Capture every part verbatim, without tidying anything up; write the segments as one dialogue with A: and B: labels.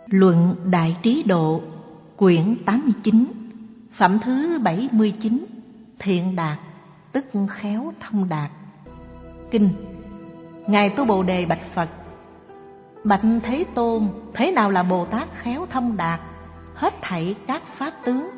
A: Luận Đại Trí Độ, quyển tám mươi chín, phẩm thứ bảy mươi chín, Thiện Đạt, tức khéo thông đạt. Kinh. Ngài Tu Bồ Đề bạch Phật: Bạch Thế Tôn, thế nào là Bồ Tát khéo thông đạt hết thảy các pháp tướng?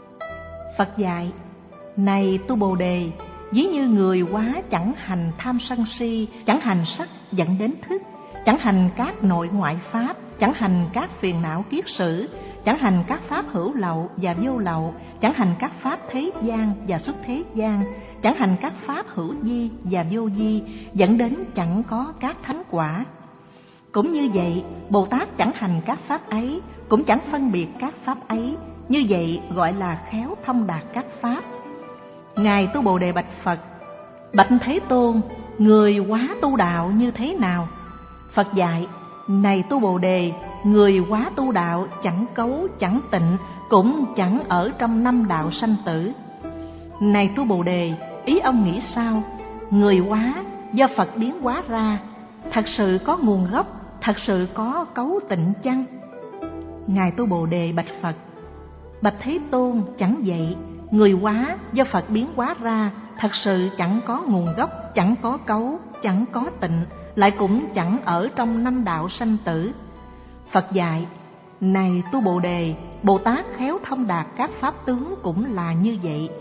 A: Phật dạy: Này Tu Bồ Đề, ví như người quá chẳng hành tham sân si, chẳng hành sắc dẫn đến thức, chẳng hành các nội ngoại pháp, chẳng hành các phiền não kiết sử, chẳng hành các pháp hữu lậu và vô lậu, chẳng hành các pháp thế gian và xuất thế gian, chẳng hành các pháp hữu vi và vô vi, dẫn đến chẳng có các thánh quả. Cũng như vậy, Bồ Tát chẳng hành các pháp ấy, cũng chẳng phân biệt các pháp ấy, như vậy gọi là khéo thông đạt các pháp. Ngài Tu Bồ Đề bạch Phật: Bạch Thế Tôn, người quá tu đạo như thế nào? Phật dạy: Này Tu Bồ Đề, người quá tu đạo chẳng cấu, chẳng tịnh, cũng chẳng ở trong năm đạo sanh tử. Này Tu Bồ Đề, ý ông nghĩ sao? Người quá do Phật biến hóa ra, thật sự có nguồn gốc, thật sự có cấu tịnh chăng? Ngài Tu Bồ Đề bạch Phật: Bạch Thế Tôn, chẳng vậy. Người quá do Phật biến hóa ra, thật sự chẳng có nguồn gốc, chẳng có cấu, chẳng có tịnh, lại cũng chẳng ở trong năm đạo sanh tử. Phật dạy: Này Tu Bồ Đề, Bồ Tát khéo thông đạt các pháp tướng cũng là như vậy.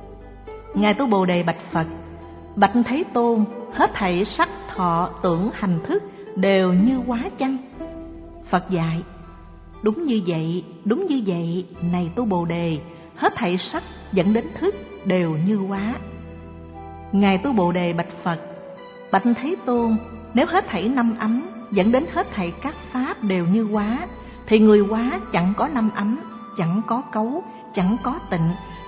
A: Ngài Tu Bồ Đề bạch Phật: Bạch Thế Tôn, hết thảy sắc, thọ, tưởng, hành, thức đều như hóa chăng? Phật dạy: Đúng như vậy, đúng như vậy. Này Tu Bồ Đề, hết thảy sắc dẫn đến thức đều như hóa. Ngài Tu Bồ Đề bạch Phật: Bạch Thế Tôn, nếu hết thảy năm ấm dẫn đến hết thảy các pháp đều như hóa, thì người hóa chẳng có năm ấm, chẳng có cấu, chẳng có tịnh,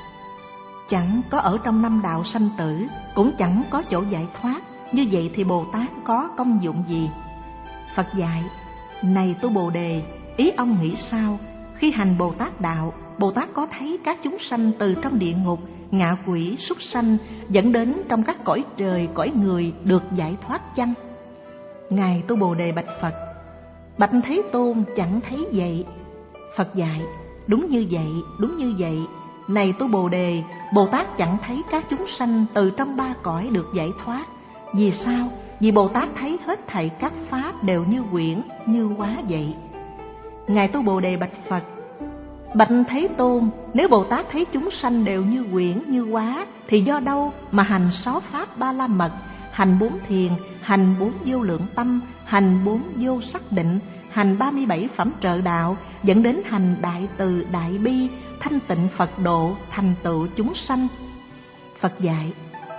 A: chẳng có ở trong năm đạo sanh tử, cũng chẳng có chỗ giải thoát. Như vậy thì Bồ Tát có công dụng gì? Phật dạy: Này Tu Bồ Đề, ý ông nghĩ sao? Khi hành Bồ Tát đạo, Bồ Tát có thấy các chúng sanh từ trong địa ngục, ngạ quỷ, súc sanh dẫn đến trong các cõi trời, cõi người được giải thoát chăng? Ngài Tu Bồ Đề bạch Phật: Bạch Thế Tôn, chẳng thấy vậy. Phật dạy: Đúng như vậy, đúng như vậy. Này Tu Bồ Đề, Bồ Tát chẳng thấy các chúng sanh từ trong ba cõi được giải thoát. Vì sao? Vì Bồ Tát thấy hết thảy các pháp đều như quyển, như hóa vậy. Ngài Tu Bồ Đề bạch Phật: Bạch Thế Tôn, nếu Bồ Tát thấy chúng sanh đều như quyển, như hóa, thì do đâu mà hành sáu pháp ba la mật, hành bốn thiền, hành bốn vô lượng tâm, hành bốn vô sắc định, hành ba mươi bảy phẩm trợ đạo, dẫn đến hành đại từ đại bi, thanh tịnh Phật độ, thành tựu chúng sanh? Phật dạy: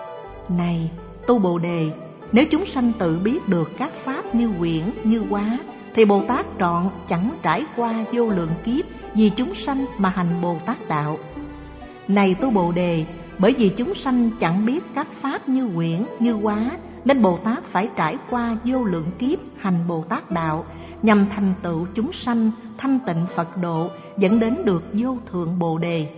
A: Này Tu Bồ Đề, nếu chúng sanh tự biết được các pháp như quyển, như hóa, thì Bồ Tát trọn chẳng trải qua vô lượng kiếp vì chúng sanh mà hành Bồ Tát đạo. Này Tu Bồ Đề, bởi vì chúng sanh chẳng biết các pháp như quyển, như hóa, nên Bồ Tát phải trải qua vô lượng kiếp hành Bồ Tát đạo, nhằm thành tựu chúng sanh, thanh tịnh Phật độ, dẫn đến được vô thượng Bồ Đề.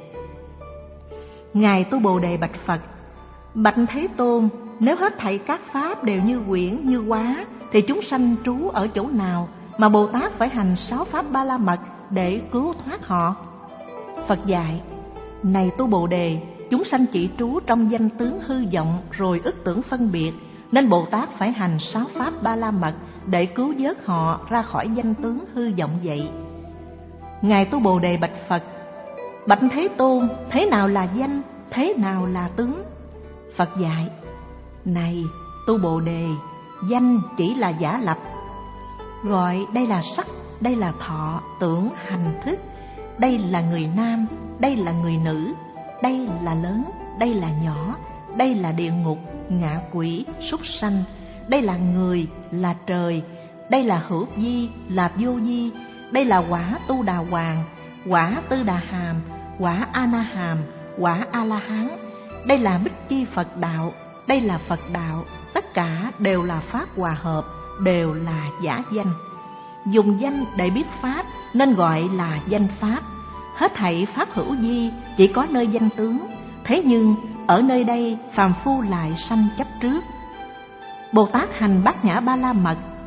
A: Ngài Tu Bồ Đề bạch Phật: Bạch Thế Tôn, nếu hết thảy các pháp đều như quyển, như hóa, thì chúng sanh trú ở chỗ nào mà Bồ Tát phải hành sáu pháp ba la mật để cứu thoát họ? Phật dạy: Này Tu Bồ Đề, chúng sanh chỉ trú trong danh tướng hư vọng rồi ức tưởng phân biệt, nên Bồ Tát phải hành sáu pháp ba la mật để cứu vớt họ ra khỏi danh tướng hư vọng vậy. Ngài Tu Bồ Đề bạch Phật: Bạch Thế Tôn, thế nào là danh, thế nào là tướng? Phật dạy: Này Tu Bồ Đề, danh chỉ là giả lập, gọi đây là sắc, đây là thọ, tưởng, hành, thức, đây là người nam, đây là người nữ, đây là lớn, đây là nhỏ, đây là địa ngục, ngạ quỷ, súc sanh, đây là người, là trời, đây là hữu vi, là vô vi, đây là quả tu đà hoàng, quả tư đà hàm, quả a na hàm, quả a la hán, đây là bích chi Phật đạo, đây là Phật đạo, tất cả đều là pháp hòa hợp, đều là giả danh. Dùng danh để biết pháp nên gọi là danh pháp. Hết thảy pháp hữu vi chỉ có nơi danh tướng, thế nhưng ở nơi đây phàm phu lại sanh chấp trước. Bồ Tát hành bát nhã ba la mật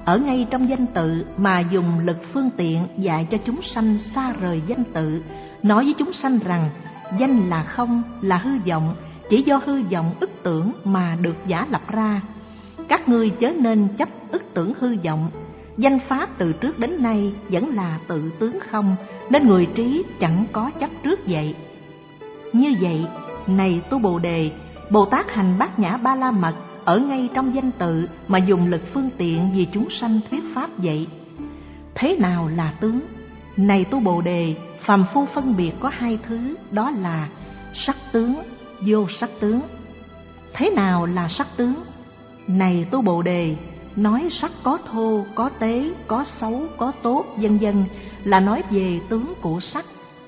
A: ở ngay trong danh tự mà dùng lực phương tiện dạy cho chúng sanh xa rời danh tự, nói với chúng sanh rằng danh là không, là hư vọng, chỉ do hư vọng ức tưởng mà được giả lập ra. Các ngươi chớ nên chấp ức tưởng hư vọng. Danh pháp từ trước đến nay vẫn là tự tướng không, nên người trí chẳng có chấp trước vậy. Như vậy, này tu Bồ Đề, Bồ Tát hành Bát Nhã Ba La Mật ở ngay trong danh tự mà dùng lực phương tiện vì chúng sanh thuyết pháp vậy. Thế nào là tướng? Này tu Bồ Đề, phàm phu phân biệt có hai thứ, đó là sắc tướng, vô sắc tướng. Thế nào là sắc tướng? Này tu Bồ Đề, nói sắc có thô, có tế, có xấu, có tốt, vân vân là nói về tướng của sắc.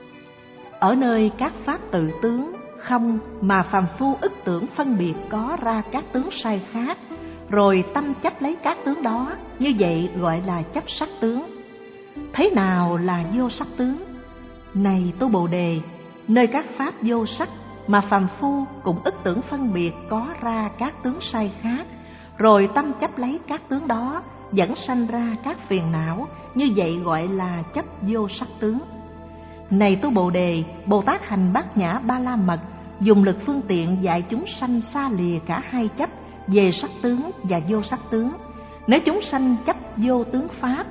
A: Ở nơi các pháp tự tướng không mà phàm phu ức tưởng phân biệt có ra các tướng sai khác, rồi tâm chấp lấy các tướng đó, như vậy gọi là chấp sắc tướng. Thế nào là vô sắc tướng? Này tu Bồ Đề, nơi các pháp vô sắc mà phàm phu cũng ức tưởng phân biệt có ra các tướng sai khác, rồi tâm chấp lấy các tướng đó, dẫn sanh ra các phiền não, như vậy gọi là chấp vô sắc tướng. Này tu Bồ Đề, Bồ Tát hành Bát Nhã Ba La Mật dùng lực phương tiện dạy chúng sanh xa lìa cả hai chấp về sắc tướng và vô sắc tướng. Nếu chúng sanh chấp vô tướng pháp,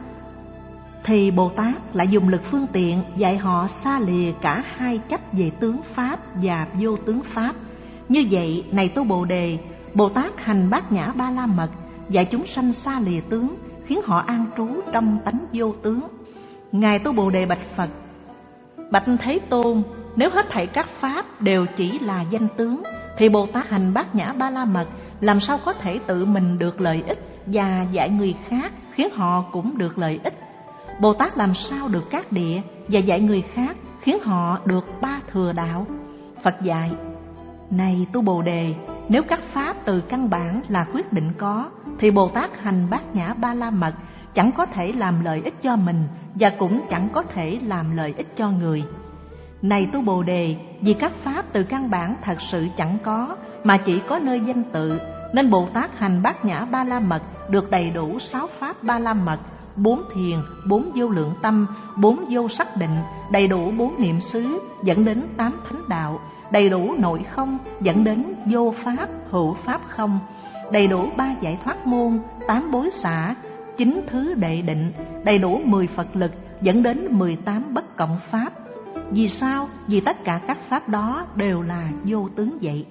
A: thì Bồ Tát lại dùng lực phương tiện dạy họ xa lìa cả hai chấp về tướng pháp và vô tướng pháp. Như vậy, này tu Bồ Đề, Bồ Tát hành Bát Nhã Ba La Mật dạy chúng sanh xa lìa tướng, khiến họ an trú trong tánh vô tướng. Ngài tu Bồ Đề bạch Phật: Bạch Thế Tôn, nếu hết thảy các pháp đều chỉ là danh tướng, thì Bồ Tát hành Bát Nhã Ba La Mật làm sao có thể tự mình được lợi ích và dạy người khác khiến họ cũng được lợi ích? Bồ Tát làm sao được các địa và dạy người khác khiến họ được ba thừa đạo? Phật dạy: Này tu Bồ Đề, nếu các pháp từ căn bản là quyết định có, thì Bồ Tát hành Bát Nhã Ba La Mật chẳng có thể làm lợi ích cho mình và cũng chẳng có thể làm lợi ích cho người. Này tu Bồ Đề, vì các pháp từ căn bản thật sự chẳng có, mà chỉ có nơi danh tự, nên Bồ Tát hành Bát Nhã Ba La Mật được đầy đủ sáu pháp Ba La Mật, bốn thiền, bốn vô lượng tâm, bốn vô sắc định, đầy đủ bốn niệm xứ, dẫn đến tám thánh đạo, đầy đủ nội không, dẫn đến vô pháp, hữu pháp không, đầy đủ ba giải thoát môn, tám bối xả, chín thứ đệ định, đầy đủ mười Phật lực, dẫn đến mười tám bất cộng pháp. Vì sao? Vì tất cả các pháp đó đều là vô tướng vậy.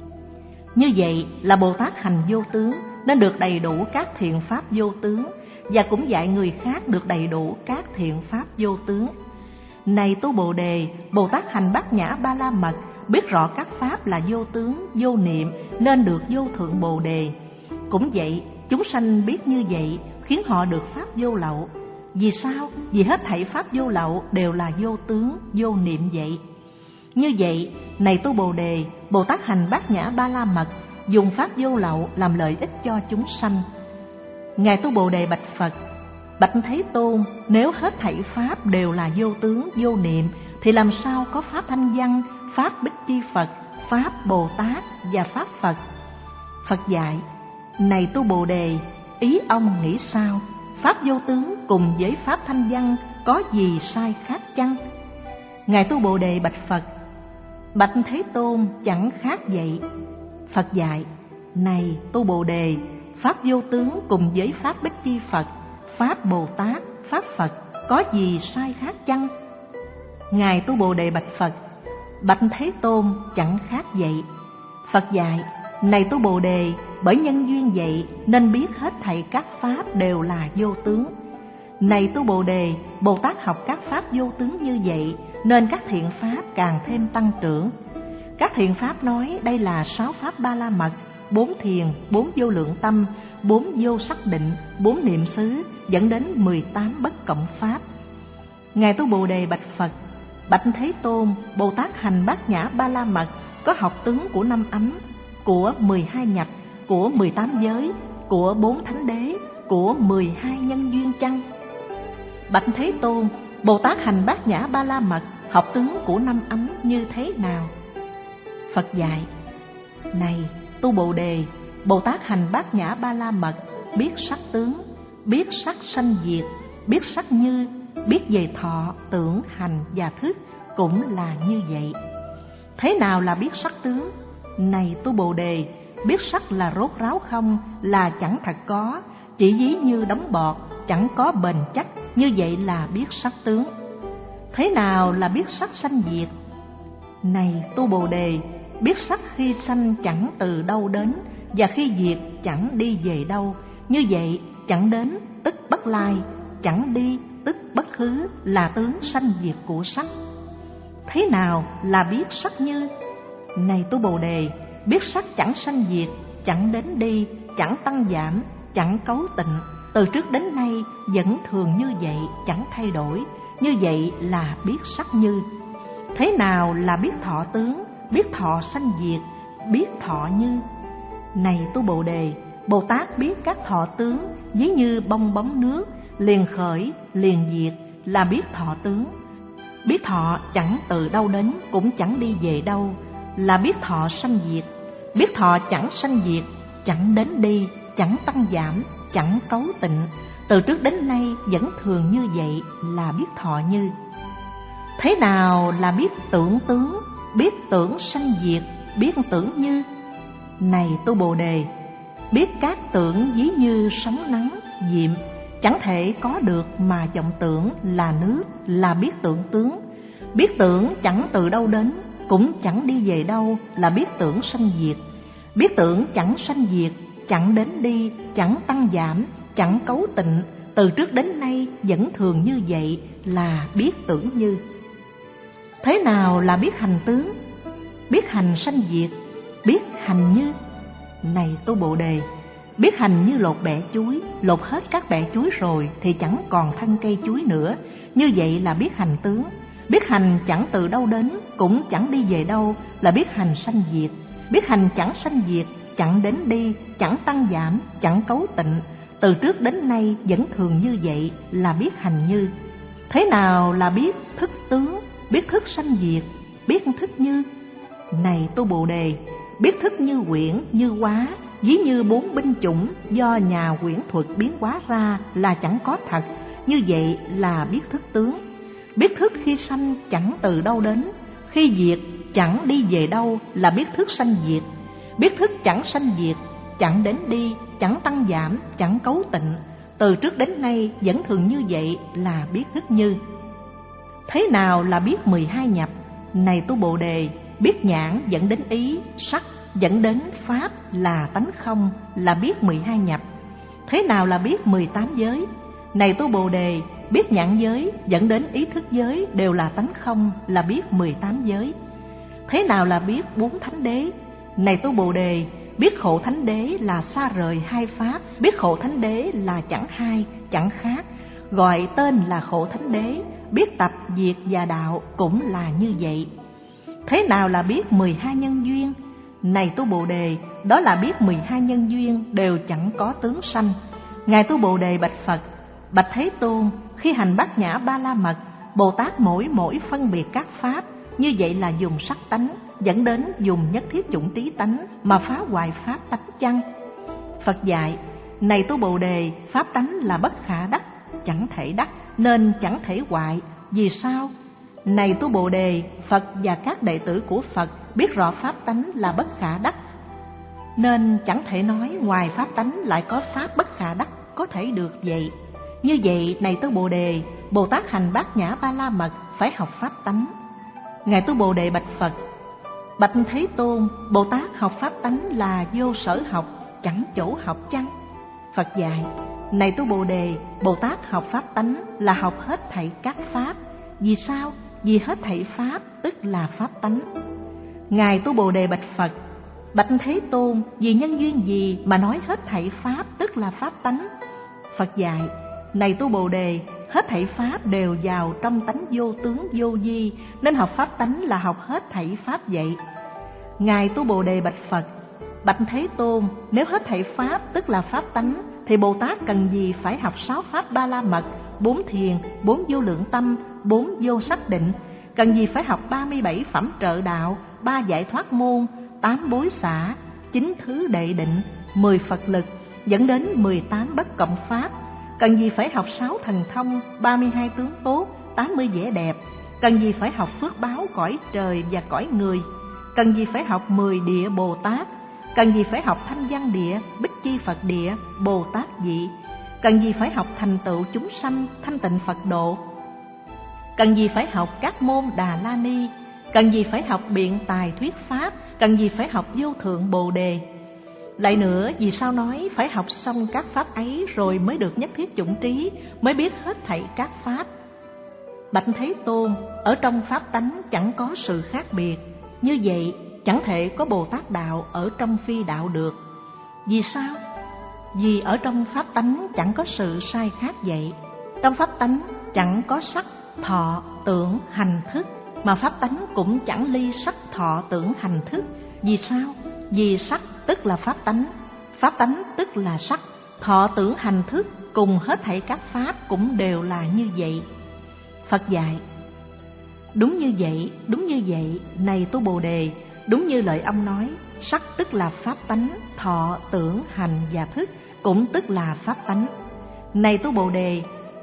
A: Như vậy là Bồ Tát hành vô tướng, nên được đầy đủ các thiện pháp vô tướng, và cũng dạy người khác được đầy đủ các thiện pháp vô tướng. Này tu Bồ Đề, Bồ Tát hành Bát Nhã Ba La Mật biết rõ các pháp là vô tướng, vô niệm, nên được vô thượng Bồ Đề. Cũng vậy, chúng sanh biết như vậy khiến họ được pháp vô lậu. Vì sao? Vì hết thảy pháp vô lậu đều là vô tướng, vô niệm vậy. Như vậy, này tu Bồ Đề, Bồ Tát hành Bát Nhã Ba La Mật dùng pháp vô lậu làm lợi ích cho chúng sanh. Ngài tu Bồ Đề bạch Phật: Bạch Thế Tôn, nếu hết thảy pháp đều là vô tướng, vô niệm, thì làm sao có pháp Thanh Văn, pháp Bích Chi Phật, pháp Bồ Tát và pháp Phật? Phật dạy: Này tu Bồ Đề, ý ông nghĩ sao? Pháp vô tướng cùng với pháp Thanh Văn có gì sai khác chăng? Ngài tu Bồ Đề bạch Phật: Bạch Thế Tôn, chẳng khác vậy. Phật dạy: Này tu Bồ Đề, pháp vô tướng cùng với pháp Bích Chi Phật, pháp Bồ Tát, pháp Phật có gì sai khác chăng? Ngài tu Bồ Đề bạch Phật: Bạch Thế Tôn, chẳng khác vậy. Phật dạy: Này tu Bồ Đề, bởi nhân duyên vậy nên biết hết thảy các pháp đều là vô tướng. Này tu Bồ Đề, Bồ Tát học các pháp vô tướng như vậy, nên các thiện pháp càng thêm tăng trưởng. Các thiện pháp nói đây là sáu pháp Ba La Mật, bốn thiền, bốn vô lượng tâm, bốn vô sắc định, bốn niệm xứ, dẫn đến mười tám bất cộng pháp. Ngài tu Bồ Đề bạch Phật: Bạch Thế Tôn, Bồ Tát hành Bát Nhã Ba La Mật có học tướng của năm ấm, của mười hai nhập, của mười tám giới, của bốn thánh đế, của mười hai nhân duyên chăng? Bạch Thế Tôn, Bồ Tát hành Bát Nhã Ba La Mật học tướng của năm ấm như thế nào? Phật dạy: Này tu Bồ Đề, Bồ Tát hành Bát Nhã Ba La Mật biết sắc tướng, biết sắc sanh diệt, biết sắc như, biết về thọ, tưởng, hành và thức cũng là như vậy. Thế nào là biết sắc tướng? Này tu Bồ Đề, biết sắc là rốt ráo không, là chẳng thật có, chỉ ví như đống bọt, chẳng có bền chắc, như vậy là biết sắc tướng. Thế nào là biết sắc sanh diệt? Này tu Bồ Đề, biết sắc khi sanh chẳng từ đâu đến, và khi diệt chẳng đi về đâu, như vậy chẳng đến tức bất lai, chẳng đi tức bất hứ, là tướng sanh diệt của sắc. Thế nào là biết sắc như? Này tu Bồ Đề, biết sắc chẳng sanh diệt, chẳng đến đi, chẳng tăng giảm, chẳng cấu tịnh, từ trước đến nay vẫn thường như vậy, chẳng thay đổi, như vậy là biết sắc như. Thế nào là biết thọ tướng? Biết thọ sanh diệt, biết thọ như. Này tu Bồ Đề, Bồ Tát biết các thọ tướng ví như bong bóng nước, liền khởi, liền diệt, là biết thọ tướng. Biết thọ chẳng từ đâu đến, cũng chẳng đi về đâu, là biết thọ sanh diệt. Biết thọ chẳng sanh diệt, chẳng đến đi, chẳng tăng giảm, chẳng cấu tịnh, từ trước đến nay vẫn thường như vậy, là biết thọ như. Thế nào là biết tưởng tướng? Biết tưởng sanh diệt, biết tưởng như. Này tu Bồ Đề, biết các tưởng ví như sóng nắng, diệm, chẳng thể có được mà vọng tưởng là nước, là biết tưởng tướng. Biết tưởng chẳng từ đâu đến, cũng chẳng đi về đâu, là biết tưởng sanh diệt. Biết tưởng chẳng sanh diệt, chẳng đến đi, chẳng tăng giảm, chẳng cấu tịnh, từ trước đến nay vẫn thường như vậy, là biết tưởng như. Thế nào là biết hành tướng? Biết hành sanh diệt, biết hành như. Này tu Bồ Đề, biết hành như lột bẹ chuối, lột hết các bẹ chuối rồi thì chẳng còn thân cây chuối nữa, như vậy là biết hành tướng. Biết hành chẳng từ đâu đến, cũng chẳng đi về đâu, là biết hành sanh diệt. Biết hành chẳng sanh diệt, chẳng đến đi, chẳng tăng giảm, chẳng cấu tịnh, từ trước đến nay vẫn thường như vậy, là biết hành như. Thế nào là biết thức tướng? Biết thức sanh diệt, biết thức như. Này tu Bồ Đề, biết thức như quyển, như hóa, ví như bốn binh chủng do nhà quyển thuật biến hóa ra, là chẳng có thật, như vậy là biết thức tướng. Biết thức khi sanh chẳng từ đâu đến, khi diệt chẳng đi về đâu, là biết thức sanh diệt. Biết thức chẳng sanh diệt, chẳng đến đi, chẳng tăng giảm, chẳng cấu tịnh, từ trước đến nay vẫn thường như vậy, là biết thức như. Thế nào là biết mười hai nhập? Này tu Bồ Đề, biết nhãn dẫn đến ý, sắc dẫn đến pháp là tánh không, là biết mười hai nhập. Thế nào là biết mười tám giới? Này tu Bồ Đề, biết nhãn giới dẫn đến ý thức giới đều là tánh không, là biết mười tám giới. Thế nào là biết bốn thánh đế? Này tu Bồ Đề, biết khổ thánh đế là xa rời hai pháp, biết khổ thánh đế là chẳng hai, chẳng khác, gọi tên là khổ thánh đế. Biết tập, diệt và đạo cũng là như vậy. Thế nào là biết mười hai nhân duyên? Này tu Bồ Đề, đó là biết mười hai nhân duyên đều chẳng có tướng sanh. Ngài tu Bồ Đề bạch Phật: Bạch Thế Tôn, khi hành bát nhã ba la mật, Bồ Tát mỗi mỗi phân biệt các pháp, như vậy là dùng sắc tánh dẫn đến dùng nhất thiết chủng tí tánh mà phá hoại pháp tánh chăng? Phật dạy: Này tu Bồ Đề, pháp tánh là bất khả đắc, chẳng thể đắc, nên chẳng thể hoại. Vì sao? Này tu Bồ Đề, Phật và các đệ tử của Phật biết rõ pháp tánh là bất khả đắc, nên chẳng thể nói ngoài pháp tánh lại có pháp bất khả đắc có thể được vậy. Như vậy, này tu Bồ Đề, Bồ Tát hành bát nhã ba la mật phải học pháp tánh. Ngài tu Bồ Đề bạch Phật: Bạch Thế Tôn, Bồ Tát học pháp tánh là vô sở học, chẳng chỗ học chăng? Phật dạy: Này tu Bồ Đề, Bồ Tát học pháp tánh là học hết thảy các pháp. Vì sao? Vì hết thảy pháp tức là pháp tánh. Ngài tu Bồ Đề bạch Phật: Bạch Thế Tôn, vì nhân duyên gì mà nói hết thảy pháp tức là pháp tánh? Phật dạy: Này tu Bồ Đề, hết thảy pháp đều vào trong tánh vô tướng vô vi, nên học pháp tánh là học hết thảy pháp vậy. Ngài tu Bồ Đề bạch Phật: Bạch Thế Tôn, nếu hết thảy pháp tức là pháp tánh, thì Bồ Tát cần gì phải học sáu pháp ba la mật, bốn thiền, bốn vô lượng tâm, bốn vô sắc định? Cần gì phải học ba mươi bảy phẩm trợ đạo, ba giải thoát môn, tám bối xả, chín thứ đệ định, mười Phật lực, dẫn đến mười tám bất cộng pháp? Cần gì phải học sáu thần thông, ba mươi hai tướng tốt, tám mươi vẻ đẹp? Cần gì phải học phước báo cõi trời và cõi người? Cần gì phải học mười địa Bồ Tát? Cần gì phải học thanh văn địa, bích chi Phật địa, Bồ Tát vị? Cần gì phải học thành tựu chúng sanh, thanh tịnh Phật độ? Cần gì phải học các môn Đà La Ni? Cần gì phải học biện tài thuyết pháp? Cần gì phải học vô thượng Bồ Đề? Lại nữa, vì sao nói phải học xong các pháp ấy rồi mới được nhất thiết chủng trí, mới biết hết thảy các pháp? Bạch Thế Tôn, ở trong pháp tánh chẳng có sự khác biệt, như vậy chẳng thể có Bồ Tát đạo ở trong phi đạo được. Vì sao? Vì ở trong pháp tánh chẳng có sự sai khác vậy. Trong pháp tánh chẳng có sắc, thọ, tưởng, hành thức, mà pháp tánh cũng chẳng ly sắc, thọ, tưởng, hành thức. Vì sao? Vì sắc tức là pháp tánh, pháp tánh tức là sắc, thọ, tưởng, hành thức cùng hết thảy các pháp cũng đều là như vậy. Phật dạy: đúng như vậy, đúng như vậy, này tu Bồ Đề, đúng như lời ông nói, sắc tức là pháp tánh, thọ, tưởng, hành và thức cũng tức là pháp tánh. Này tu Bồ Đề,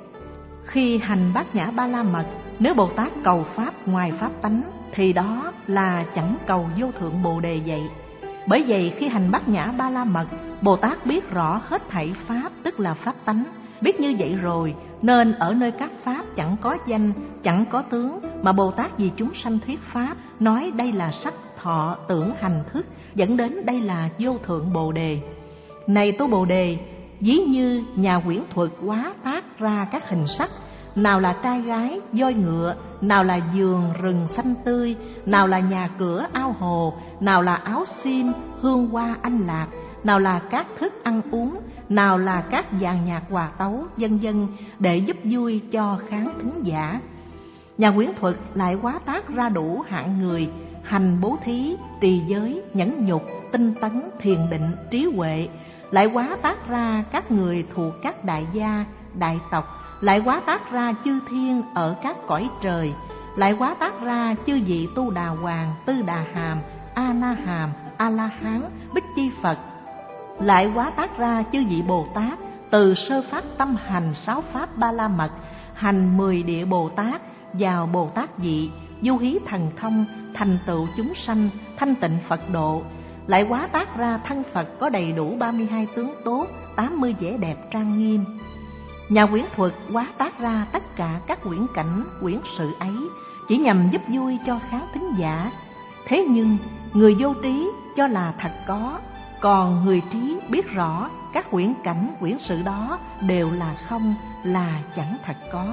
A: khi hành bát nhã ba la mật, nếu Bồ Tát cầu pháp ngoài pháp tánh thì đó là chẳng cầu vô thượng Bồ Đề vậy. Bởi vậy khi hành bát nhã ba la mật, Bồ Tát biết rõ hết thảy pháp tức là pháp tánh. Biết như vậy rồi nên ở nơi các pháp chẳng có danh, chẳng có tướng, mà Bồ Tát vì chúng sanh thuyết pháp, nói đây là sắc, thọ, tưởng, hành, thức, dẫn đến đây là vô thượng Bồ Đề. Này tu Bồ Đề, ví như nhà quyển thuật hóa tác ra các hình sắc, nào là trai gái, voi ngựa, nào là vườn rừng xanh tươi, nào là nhà cửa ao hồ, nào là áo xiêm, hương hoa anh lạc, nào là các thức ăn uống, nào là các dàn nhạc hòa tấu, vân vân, để giúp vui cho khán thính giả. Nhà quyển thuật lại hóa tác ra đủ hạng người, hành bố thí, trì giới, nhẫn nhục, tinh tấn, thiền định, trí huệ, lại hóa tác ra các người thuộc các đại gia, đại tộc, lại hóa tác ra chư thiên ở các cõi trời, lại hóa tác ra chư vị tu đà hoàng, tư đà hàm, a na hàm, a la hán, bích chi Phật, lại hóa tác ra chư vị Bồ Tát, từ sơ phát tâm hành sáu pháp ba la mật, hành mười địa Bồ Tát, vào Bồ Tát vị, du hí thần thông, thành tựu chúng sanh, thanh tịnh Phật độ, lại hóa tác ra thân Phật có đầy đủ ba mươi hai tướng tốt, tám mươi vẻ đẹp trang nghiêm. Nhà quyển thuật hóa tác ra tất cả các quyển cảnh, quyển sự ấy chỉ nhằm giúp vui cho khán thính giả. Thế nhưng người vô trí cho là thật có, còn người trí biết rõ các quyển cảnh, quyển sự đó đều là không, là chẳng thật có.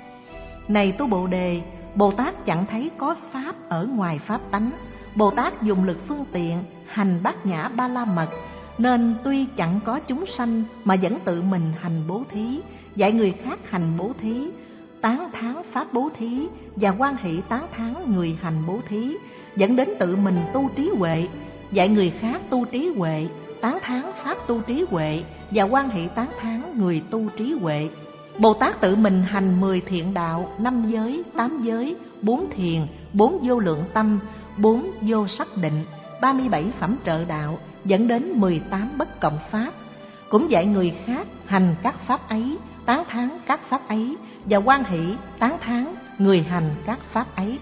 A: Này tu Bồ Đề, Bồ Tát chẳng thấy có pháp ở ngoài pháp tánh. Bồ Tát dùng lực phương tiện hành bát nhã ba la mật, nên tuy chẳng có chúng sanh mà vẫn tự mình hành bố thí, dạy người khác hành bố thí, tán thán pháp bố thí và hoan hỷ tán thán người hành bố thí, dẫn đến tự mình tu trí huệ, dạy người khác tu trí huệ, tán thán pháp tu trí huệ và hoan hỷ tán thán người tu trí huệ. Bồ Tát tự mình hành mười thiện đạo, năm giới, tám giới, bốn thiền, bốn vô lượng tâm, bốn vô sắc định, ba mươi bảy phẩm trợ đạo, dẫn đến mười tám bất cộng pháp. Cũng dạy người khác hành các pháp ấy, tán thán các pháp ấy và hoan hỷ tán thán người hành các pháp ấy.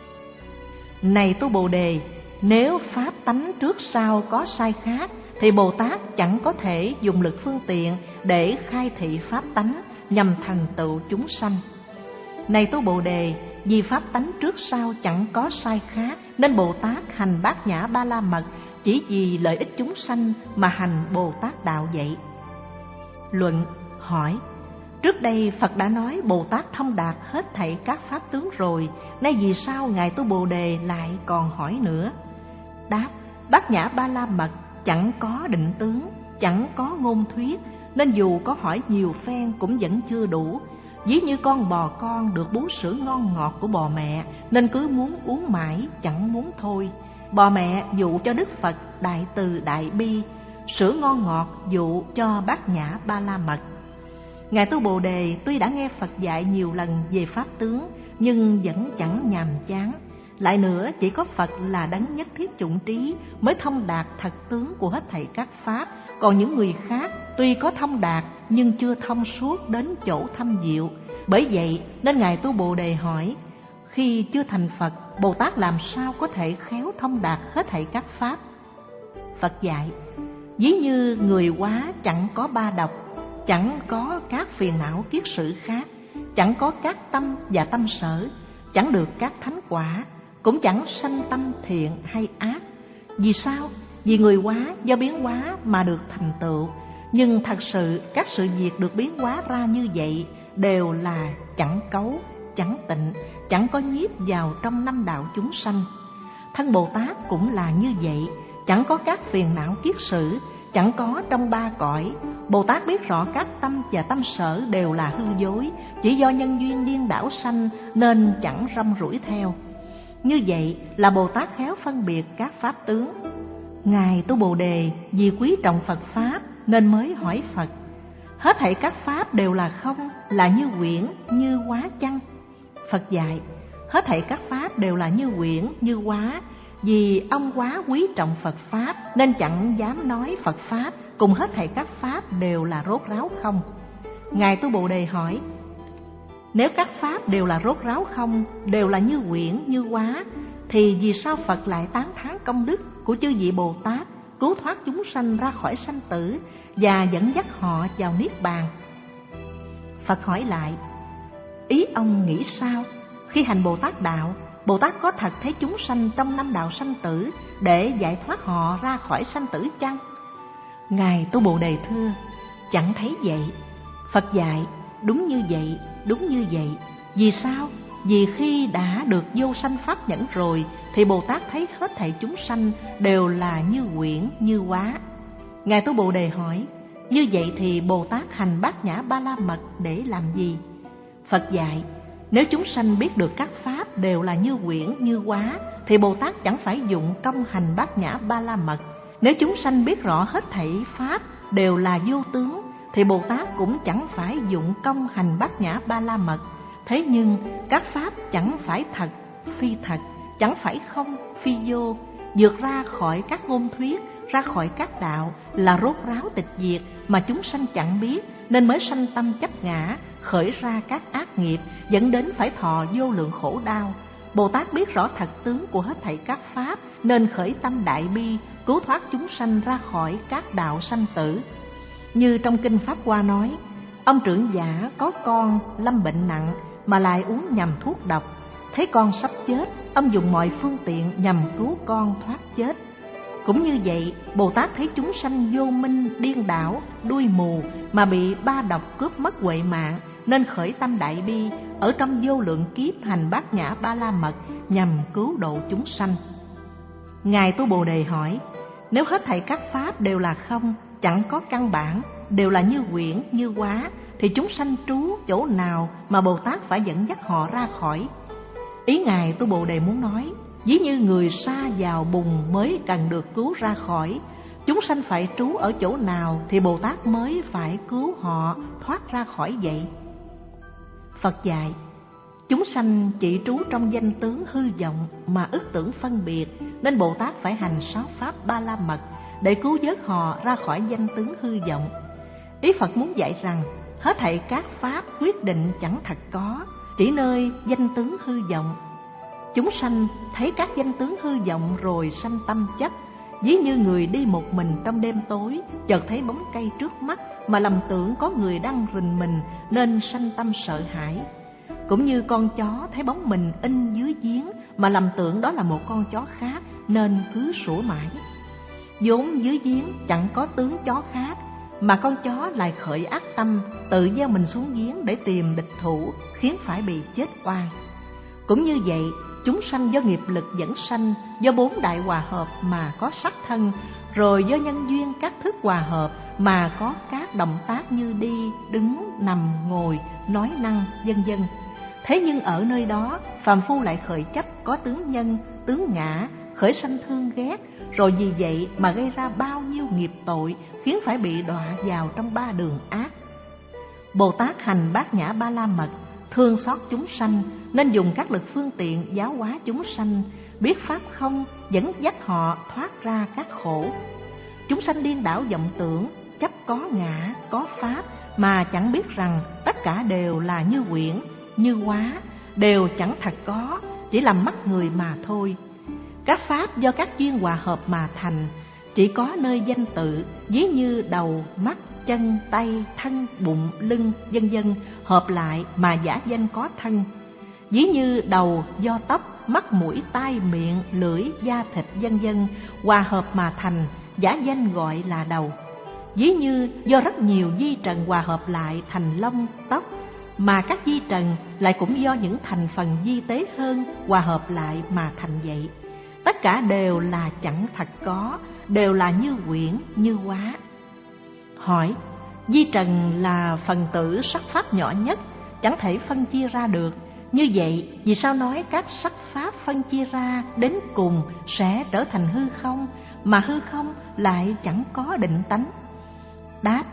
A: Này tu Bồ Đề, nếu pháp tánh trước sau có sai khác thì Bồ Tát chẳng có thể dùng lực phương tiện để khai thị pháp tánh nhằm thành tựu chúng sanh. Này tu Bồ Đề, vì pháp tánh trước sau chẳng có sai khác nên Bồ Tát hành bát nhã ba la mật chỉ vì lợi ích chúng sanh mà hành Bồ Tát đạo vậy. Luận hỏi: trước đây Phật đã nói Bồ Tát thông đạt hết thảy các pháp tướng rồi, nay vì sao ngài tu Bồ Đề lại còn hỏi nữa? Đáp: bát nhã ba la mật chẳng có định tướng, chẳng có ngôn thuyết, nên dù có hỏi nhiều phen cũng vẫn chưa đủ. Ví như con bò con được bú sữa ngon ngọt của bò mẹ nên cứ muốn uống mãi chẳng muốn thôi. Bò mẹ dụ cho Đức Phật đại từ đại bi, sữa ngon ngọt dụ cho bát nhã ba la mật. Ngài tu Bồ Đề tuy đã nghe Phật dạy nhiều lần về pháp tướng nhưng vẫn chẳng nhàm chán. Lại nữa, chỉ có Phật là đấng nhất thiết chủng trí mới thông đạt thật tướng của hết thảy các pháp, Còn những người khác tuy có thông đạt nhưng chưa thông suốt đến chỗ thâm diệu. Bởi vậy nên Ngài Tu Bồ Đề hỏi, khi chưa thành Phật, Bồ Tát làm sao có thể khéo thông đạt hết thảy các pháp? Phật dạy, ví như người hóa chẳng có ba độc, chẳng có các phiền não kiết sử khác, chẳng có các tâm và tâm sở, chẳng được các thánh quả, cũng chẳng sanh tâm thiện hay ác. Vì sao? Vì người hóa do biến hóa mà được thành tựu. Nhưng thật sự các sự việc được biến hóa ra như vậy đều là chẳng cấu, chẳng tịnh, chẳng có nhiếp vào trong năm đạo chúng sanh. Thân Bồ Tát cũng là như vậy, chẳng có các phiền não kiết sử, chẳng có trong ba cõi. Bồ Tát biết rõ các tâm và tâm sở đều là hư dối, chỉ do nhân duyên điên đảo sanh nên chẳng rong ruổi theo. Như vậy là Bồ Tát khéo phân biệt các pháp tướng. Ngài Tu Bồ Đề vì quý trọng Phật Pháp nên mới hỏi Phật, hết thảy các pháp đều là không, là như huyễn, như hóa chăng? Phật dạy, hết thảy các pháp đều là như huyễn, như hóa. Vì ông quá quý trọng Phật Pháp nên chẳng dám nói Phật Pháp cùng hết thảy các pháp đều là rốt ráo không. Ngài Tu Bồ Đề hỏi, nếu các pháp đều là rốt ráo không, đều là như huyễn, như hóa, thì vì sao Phật lại tán thán công đức của chư vị Bồ Tát cứu thoát chúng sanh ra khỏi sanh tử và dẫn dắt họ vào niết bàn? Phật hỏi lại, ý ông nghĩ sao? Khi hành Bồ Tát đạo, Bồ Tát có thật thấy chúng sanh trong năm đạo sanh tử để giải thoát họ ra khỏi sanh tử chăng? Ngài Tu Bồ Đề thưa, chẳng thấy vậy. Phật dạy, đúng như vậy, đúng như vậy. Vì sao? Vì khi đã được vô sanh pháp nhẫn rồi thì Bồ Tát thấy hết thảy chúng sanh đều là như huyễn, như hóa. Ngài Tu Bồ Đề hỏi, như vậy thì Bồ Tát hành Bát Nhã Ba La Mật để làm gì? Phật dạy, nếu chúng sanh biết được các pháp đều là như huyễn, như hóa, thì Bồ Tát chẳng phải dụng công hành Bát Nhã Ba La Mật. Nếu chúng sanh biết rõ hết thảy pháp đều là vô tướng, thì Bồ Tát cũng chẳng phải dụng công hành Bát Nhã Ba La Mật. Thế nhưng các pháp chẳng phải thật, phi thật, chẳng phải không, phi vô, vượt ra khỏi các ngôn thuyết, ra khỏi các đạo, là rốt ráo tịch diệt mà chúng sanh chẳng biết, nên mới sanh tâm chấp ngã, khởi ra các ác nghiệp, dẫn đến phải thọ vô lượng khổ đau. Bồ Tát biết rõ thật tướng của hết thảy các pháp nên khởi tâm đại bi, cứu thoát chúng sanh ra khỏi các đạo sanh tử. Như trong Kinh Pháp Hoa nói, ông trưởng giả có con lâm bệnh nặng mà lại uống nhầm thuốc độc. Thấy con sắp chết, ông dùng mọi phương tiện nhằm cứu con thoát chết. Cũng như vậy, Bồ Tát thấy chúng sanh vô minh, điên đảo, đuôi mù mà bị ba độc cướp mất huệ mạng, nên khởi tâm đại bi, ở trong vô lượng kiếp hành Bát Nhã Ba La Mật nhằm cứu độ chúng sanh. Ngài Tu Bồ Đề hỏi, nếu hết thảy các pháp đều là không, chẳng có căn bản, đều là như huyễn, như hóa, thì chúng sanh trú chỗ nào mà Bồ Tát phải dẫn dắt họ ra khỏi? Ý Ngài Tu Bồ Đề muốn nói, ví như người sa vào bùn mới cần được cứu ra khỏi, chúng sanh phải trú ở chỗ nào thì Bồ Tát mới phải cứu họ thoát ra khỏi vậy? Phật dạy, chúng sanh chỉ trú trong danh tướng hư vọng mà ức tưởng phân biệt, nên Bồ Tát phải hành sáu pháp Ba La Mật để cứu vớt họ ra khỏi danh tướng hư vọng. Ý Phật muốn dạy rằng, hết thảy các pháp quyết định chẳng thật có, chỉ nơi danh tướng hư vọng. Chúng sanh thấy các danh tướng hư vọng rồi sanh tâm chấp, ví như người đi một mình trong đêm tối, chợt thấy bóng cây trước mắt mà lầm tưởng có người đang rình mình nên sanh tâm sợ hãi. Cũng như con chó thấy bóng mình in dưới giếng mà lầm tưởng đó là một con chó khác nên cứ sủa mãi. Vốn dưới giếng chẳng có tướng chó khác, mà con chó lại khởi ác tâm, tự gieo mình xuống giếng để tìm địch thủ, khiến phải bị chết oan. Cũng như vậy, chúng sanh do nghiệp lực dẫn sanh, do bốn đại hòa hợp mà có sắc thân, rồi do nhân duyên các thức hòa hợp mà có các động tác như đi, đứng, nằm, ngồi, nói năng, vân vân. Thế nhưng ở nơi đó, phàm phu lại khởi chấp có tướng nhân, tướng ngã, khởi sanh thương ghét, rồi vì vậy mà gây ra bao nhiêu nghiệp tội, khiến phải bị đọa vào trong ba đường ác. Bồ Tát hành Bát Nhã Ba La Mật, thương xót chúng sanh, nên dùng các lực phương tiện giáo hóa chúng sanh, biết pháp không, dẫn dắt họ thoát ra các khổ. Chúng sanh điên đảo vọng tưởng, chấp có ngã, có pháp, mà chẳng biết rằng tất cả đều là như huyễn, như hóa, đều chẳng thật có, chỉ làm mắt người mà thôi. Các pháp do các duyên hòa hợp mà thành, chỉ có nơi danh tự, ví như đầu, mắt, chân, tay, thân, bụng, lưng, vân vân hợp lại mà giả danh có thân. Ví như đầu do tóc, mắt, mũi, tai, miệng, lưỡi, da thịt vân vân hòa hợp mà thành, giả danh gọi là đầu. Ví như do rất nhiều vi trần hòa hợp lại thành lông, tóc, mà các vi trần lại cũng do những thành phần vi tế hơn hòa hợp lại mà thành vậy. Tất cả đều là chẳng thật có, đều là như huyễn, như hóa. Hỏi, vi trần là phần tử sắc pháp nhỏ nhất, chẳng thể phân chia ra được. Như vậy, vì sao nói các sắc pháp phân chia ra đến cùng sẽ trở thành hư không, mà hư không lại chẳng có định tánh? Đáp,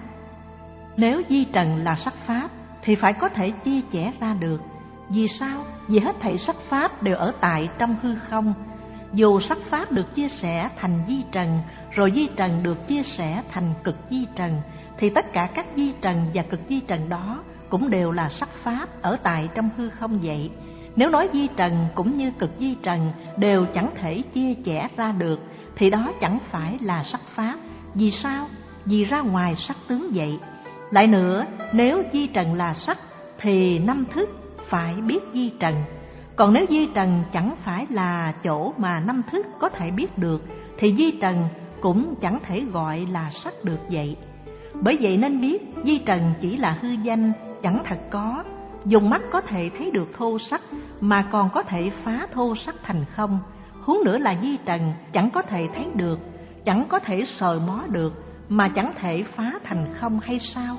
A: nếu vi trần là sắc pháp thì phải có thể chia sẻ ra được. Vì sao? Vì hết thảy sắc pháp đều ở tại trong hư không. Dù sắc pháp được chia sẻ thành vi trần, rồi vi trần được chia sẻ thành cực vi trần, thì tất cả các vi trần và cực vi trần đó cũng đều là sắc pháp ở tại trong hư không vậy. Nếu nói vi trần cũng như cực vi trần đều chẳng thể chia sẻ ra được, thì đó chẳng phải là sắc pháp. Vì sao? Vì ra ngoài sắc tướng vậy. Lại nữa, nếu vi trần là sắc thì năm thức phải biết vi trần. Còn nếu vi trần chẳng phải là chỗ mà năm thức có thể biết được, thì vi trần cũng chẳng thể gọi là sắc được vậy. Bởi vậy nên biết vi trần chỉ là hư danh, chẳng thật có. Dùng mắt có thể thấy được thô sắc, mà còn có thể phá thô sắc thành không. Huống nữa là vi trần chẳng có thể thấy được, chẳng có thể sờ mó được, mà chẳng thể phá thành không hay sao?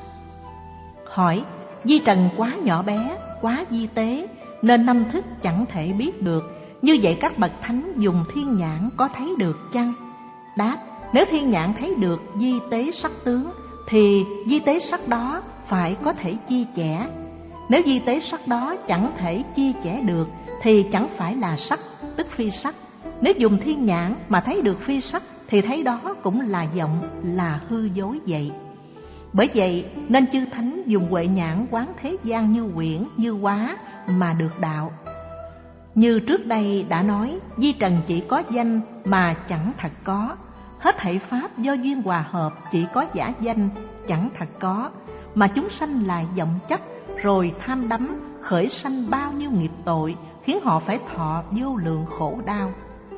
A: Hỏi, vi trần quá nhỏ bé, quá vi tế, nên năm thức chẳng thể biết được. Như vậy các bậc thánh dùng thiên nhãn có thấy được chăng? Đáp, nếu thiên nhãn thấy được vi tế sắc tướng, thì vi tế sắc đó phải có thể chia sẻ. Nếu vi tế sắc đó chẳng thể chia sẻ được, thì chẳng phải là sắc, tức phi sắc. Nếu dùng thiên nhãn mà thấy được phi sắc, thì thấy đó cũng là vọng, là hư dối vậy. Bởi vậy nên chư thánh dùng huệ nhãn quán thế gian như huyễn, như hóa mà được đạo. Như trước đây đã nói, vi trần chỉ có danh mà chẳng thật có. Hết thảy pháp do duyên hòa hợp chỉ có giả danh, chẳng thật có. Mà chúng sanh là vọng chấp, rồi tham đắm, khởi sanh bao nhiêu nghiệp tội, khiến họ phải thọ vô lượng khổ đau.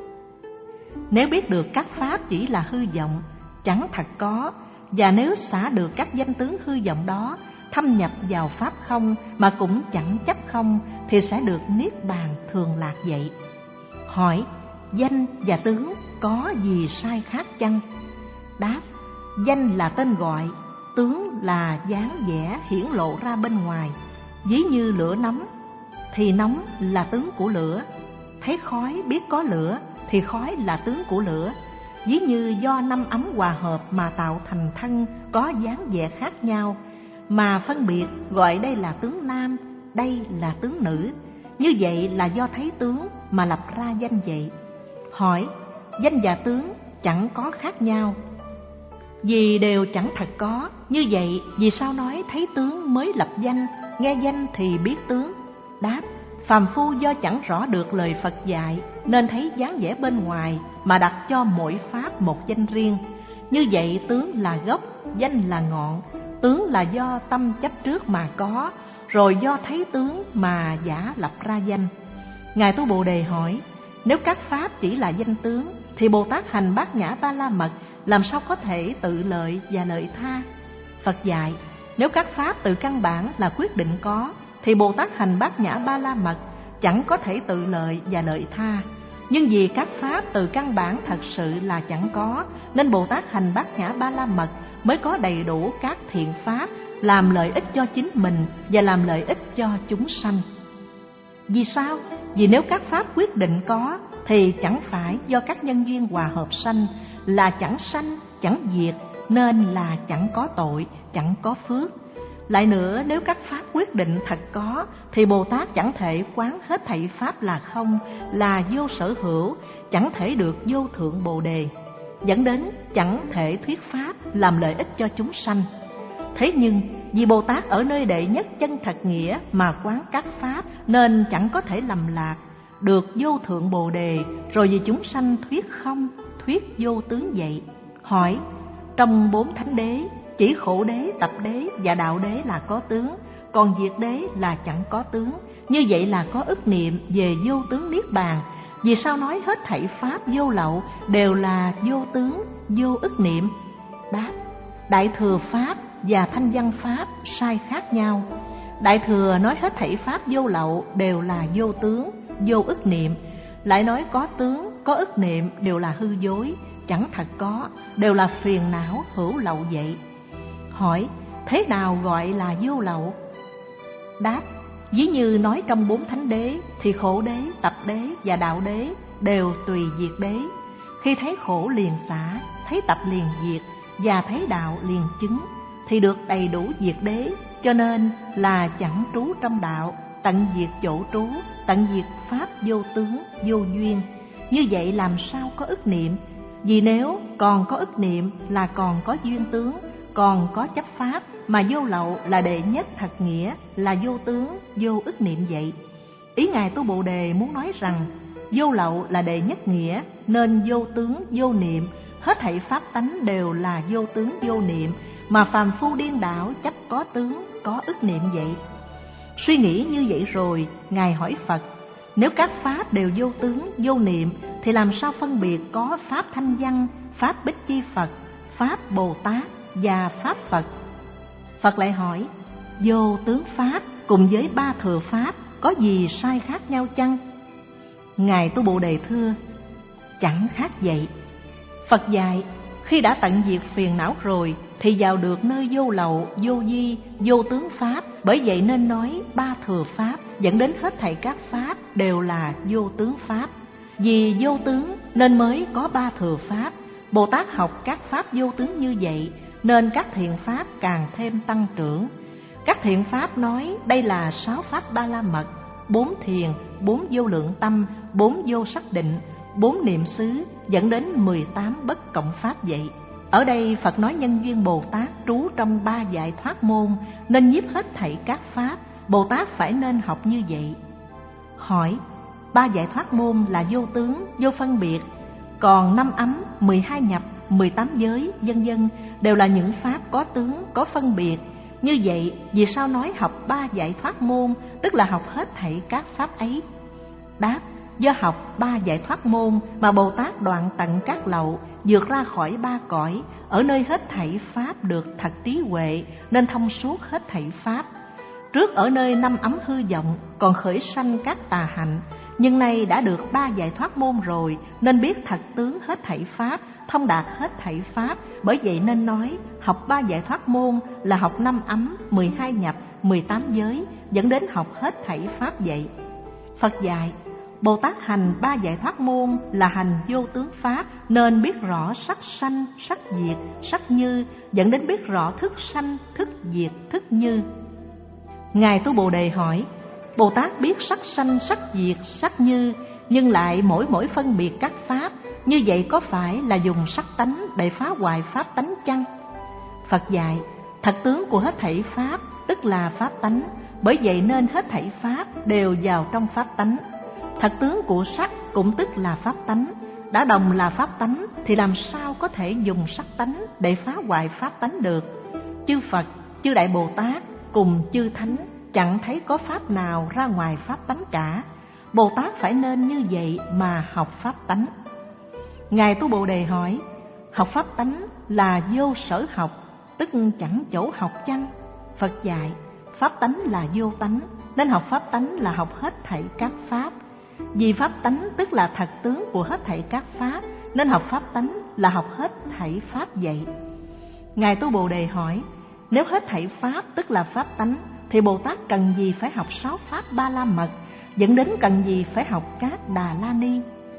A: Nếu biết được các pháp chỉ là hư vọng, chẳng thật có, và nếu xả được các danh tướng hư vọng đó, thâm nhập vào pháp không mà cũng chẳng chấp không, thì sẽ được niết bàn thường lạc vậy. Hỏi, danh và tướng có gì sai khác chăng? Đáp, danh là tên gọi, tướng là dáng vẻ hiển lộ ra bên ngoài. Ví như lửa nóng, thì nóng là tướng của lửa. Thấy khói biết có lửa, thì khói là tướng của lửa. Ví như do năm ấm hòa hợp mà tạo thành thân có dáng vẻ khác nhau, mà phân biệt gọi đây là tướng nam, đây là tướng nữ. Như vậy là do thấy tướng mà lập ra danh vậy. Hỏi, danh và tướng chẳng có khác nhau, vì đều chẳng thật có. Như vậy vì sao nói thấy tướng mới lập danh, nghe danh thì biết tướng? Đáp, phàm phu do chẳng rõ được lời Phật dạy, nên thấy dáng vẻ bên ngoài mà đặt cho mỗi pháp một danh riêng. Như vậy tướng là gốc, danh là ngọn. Tướng là do tâm chấp trước mà có, rồi do thấy tướng mà giả lập ra danh. Ngài Tu Bồ Đề hỏi, nếu các pháp chỉ là danh tướng, thì Bồ Tát hành bát nhã ba la mật làm sao có thể tự lợi và lợi tha? Phật dạy, nếu các pháp từ căn bản là quyết định có, thì Bồ Tát hành bát nhã ba la mật chẳng có thể tự lợi và lợi tha. Nhưng vì các pháp từ căn bản thật sự là chẳng có, nên Bồ Tát hành bát nhã ba la mật mới có đầy đủ các thiện pháp, làm lợi ích cho chính mình và làm lợi ích cho chúng sanh. Vì sao? Vì nếu các pháp quyết định có, thì chẳng phải do các nhân duyên hòa hợp sanh, là chẳng sanh, chẳng diệt, nên là chẳng có tội, chẳng có phước. Lại nữa, nếu các pháp quyết định thật có, thì Bồ Tát chẳng thể quán hết thảy pháp là không, là vô sở hữu, chẳng thể được vô thượng Bồ Đề. dẫn đến chẳng thể thuyết pháp làm lợi ích cho chúng sanh. Thế nhưng vì Bồ Tát ở nơi đệ nhất chân thật nghĩa mà quán các pháp, nên chẳng có thể lầm lạc được vô thượng Bồ đề, rồi vì chúng sanh thuyết không, thuyết vô tướng vậy. Hỏi: trong bốn thánh đế, chỉ khổ đế, tập đế và đạo đế là có tướng, còn diệt đế là chẳng có tướng, như vậy là có ức niệm về vô tướng niết bàn. Vì sao nói hết thảy pháp vô lậu đều là vô tướng, vô ức niệm? Đáp: Đại thừa pháp và thanh văn pháp sai khác nhau. Đại thừa nói hết thảy pháp vô lậu đều là vô tướng, vô ức niệm, lại nói có tướng, có ức niệm đều là hư dối, chẳng thật có, đều là phiền não hữu lậu vậy. Hỏi: thế nào gọi là vô lậu? Đáp: ví như nói trong bốn thánh đế thì khổ đế, tập đế và đạo đế đều tùy diệt đế. Khi thấy khổ liền xả, thấy tập liền diệt và thấy đạo liền chứng thì được đầy đủ diệt đế, cho nên là chẳng trú trong đạo, tận diệt chỗ trú, tận diệt pháp vô tướng, vô duyên. Như vậy làm sao có ức niệm? Vì nếu còn có ức niệm là còn có duyên tướng, còn có chấp pháp, mà vô lậu là đệ nhất thật nghĩa, là vô tướng, vô ức niệm vậy. Ý Ngài Tu Bồ Đề muốn nói rằng vô lậu là đệ nhất nghĩa, nên vô tướng, vô niệm, hết thảy pháp tánh đều là vô tướng, vô niệm, mà phàm phu điên đảo chấp có tướng, có ức niệm vậy. Suy nghĩ như vậy rồi, Ngài hỏi Phật: nếu các pháp đều vô tướng, vô niệm, thì làm sao phân biệt có pháp thanh văn, pháp Bích Chi Phật, pháp Bồ Tát và pháp Phật? Phật lại hỏi: vô tướng pháp cùng với ba thừa pháp có gì sai khác nhau chăng? Ngài Tu Bồ Đề thưa: chẳng khác vậy. Phật dạy: khi đã tận diệt phiền não rồi thì vào được nơi vô lậu, vô vi, vô tướng pháp. Bởi vậy nên nói ba thừa pháp, dẫn đến hết thảy các pháp đều là vô tướng pháp. Vì vô tướng nên mới có ba thừa pháp. Bồ Tát học các pháp vô tướng như vậy, nên các thiện pháp càng thêm tăng trưởng. Các thiện pháp nói đây là sáu pháp ba la mật, bốn thiền, bốn vô lượng tâm, bốn vô sắc định, bốn niệm xứ, dẫn đến mười tám bất cộng pháp vậy. Ở đây Phật nói nhân duyên Bồ Tát trú trong ba giải thoát môn, nên nhiếp hết thảy các pháp, Bồ Tát phải nên học như vậy. Hỏi: ba giải thoát môn là vô tướng, vô phân biệt, còn năm ấm, mười hai nhập, mười tám giới, vân vân đều là những pháp có tướng, có phân biệt. Như vậy, vì sao nói học ba giải thoát môn, tức là học hết thảy các pháp ấy? Đáp: do học ba giải thoát môn mà Bồ Tát đoạn tận các lậu, vượt ra khỏi ba cõi, ở nơi hết thảy pháp được thật trí huệ, nên thông suốt hết thảy pháp. Trước ở nơi năm ấm hư vọng, còn khởi sanh các tà hạnh, nhưng nay đã được ba giải thoát môn rồi, nên biết thật tướng hết thảy pháp, thông đạt hết thảy pháp. Bởi vậy nên nói học ba giải thoát môn là học năm ấm, mười hai nhập, mười tám giới, dẫn đến học hết thảy pháp vậy. Phật dạy: Bồ Tát hành ba giải thoát môn là hành vô tướng pháp, nên biết rõ sắc sanh, sắc diệt, sắc như, dẫn đến biết rõ thức sanh, thức diệt, thức như. Ngài Tu Bồ Đề hỏi: Bồ Tát biết sắc sanh, sắc diệt, sắc như, nhưng lại mỗi mỗi phân biệt các pháp, như vậy có phải là dùng sắc tánh để phá hoại pháp tánh chăng? Phật dạy: thật tướng của hết thảy pháp tức là pháp tánh, bởi vậy nên hết thảy pháp đều vào trong pháp tánh. Thật tướng của sắc cũng tức là pháp tánh, đã đồng là pháp tánh thì làm sao có thể dùng sắc tánh để phá hoại pháp tánh được? Chư Phật, chư Đại Bồ Tát cùng chư Thánh chẳng thấy có pháp nào ra ngoài pháp tánh cả. Bồ Tát phải nên như vậy mà học pháp tánh. Ngài Tu Bồ Đề hỏi: học pháp tánh là vô sở học, tức chẳng chỗ học chăng? Phật dạy: pháp tánh là vô tánh, nên học pháp tánh là học hết thảy các pháp. Vì pháp tánh tức là thật tướng của hết thảy các pháp, nên học pháp tánh là học hết thảy pháp vậy. Ngài Tu Bồ Đề hỏi: nếu hết thảy pháp tức là pháp tánh, thì Bồ Tát cần gì phải học sáu pháp ba la mật, dẫn đến cần gì phải học các Đà La Ni?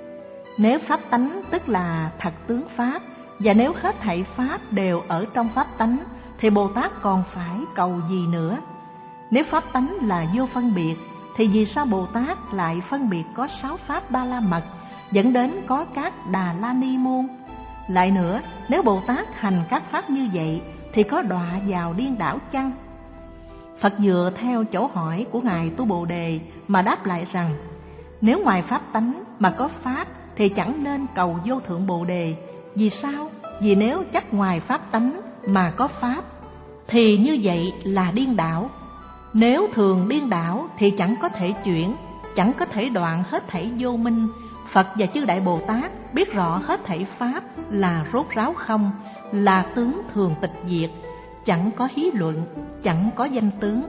A: Nếu pháp tánh tức là thật tướng pháp, và nếu hết thảy pháp đều ở trong pháp tánh, thì Bồ Tát còn phải cầu gì nữa? Nếu pháp tánh là vô phân biệt, thì vì sao Bồ Tát lại phân biệt có sáu pháp ba la mật, dẫn đến có các Đà La Ni môn? Lại nữa, nếu Bồ Tát hành các pháp như vậy thì có đọa vào điên đảo chăng? Phật dựa theo chỗ hỏi của Ngài Tu Bồ Đề mà đáp lại rằng, nếu ngoài pháp tánh mà có pháp thì chẳng nên cầu vô thượng Bồ Đề. Vì sao? Vì nếu chắc ngoài pháp tánh mà có pháp thì như vậy là điên đảo. Nếu thường điên đảo thì chẳng có thể chuyển, chẳng có thể đoạn hết thảy vô minh. Phật và chư Đại Bồ Tát biết rõ hết thảy pháp là rốt ráo không, là tướng thường tịch diệt, chẳng có hí luận, chẳng có danh tướng.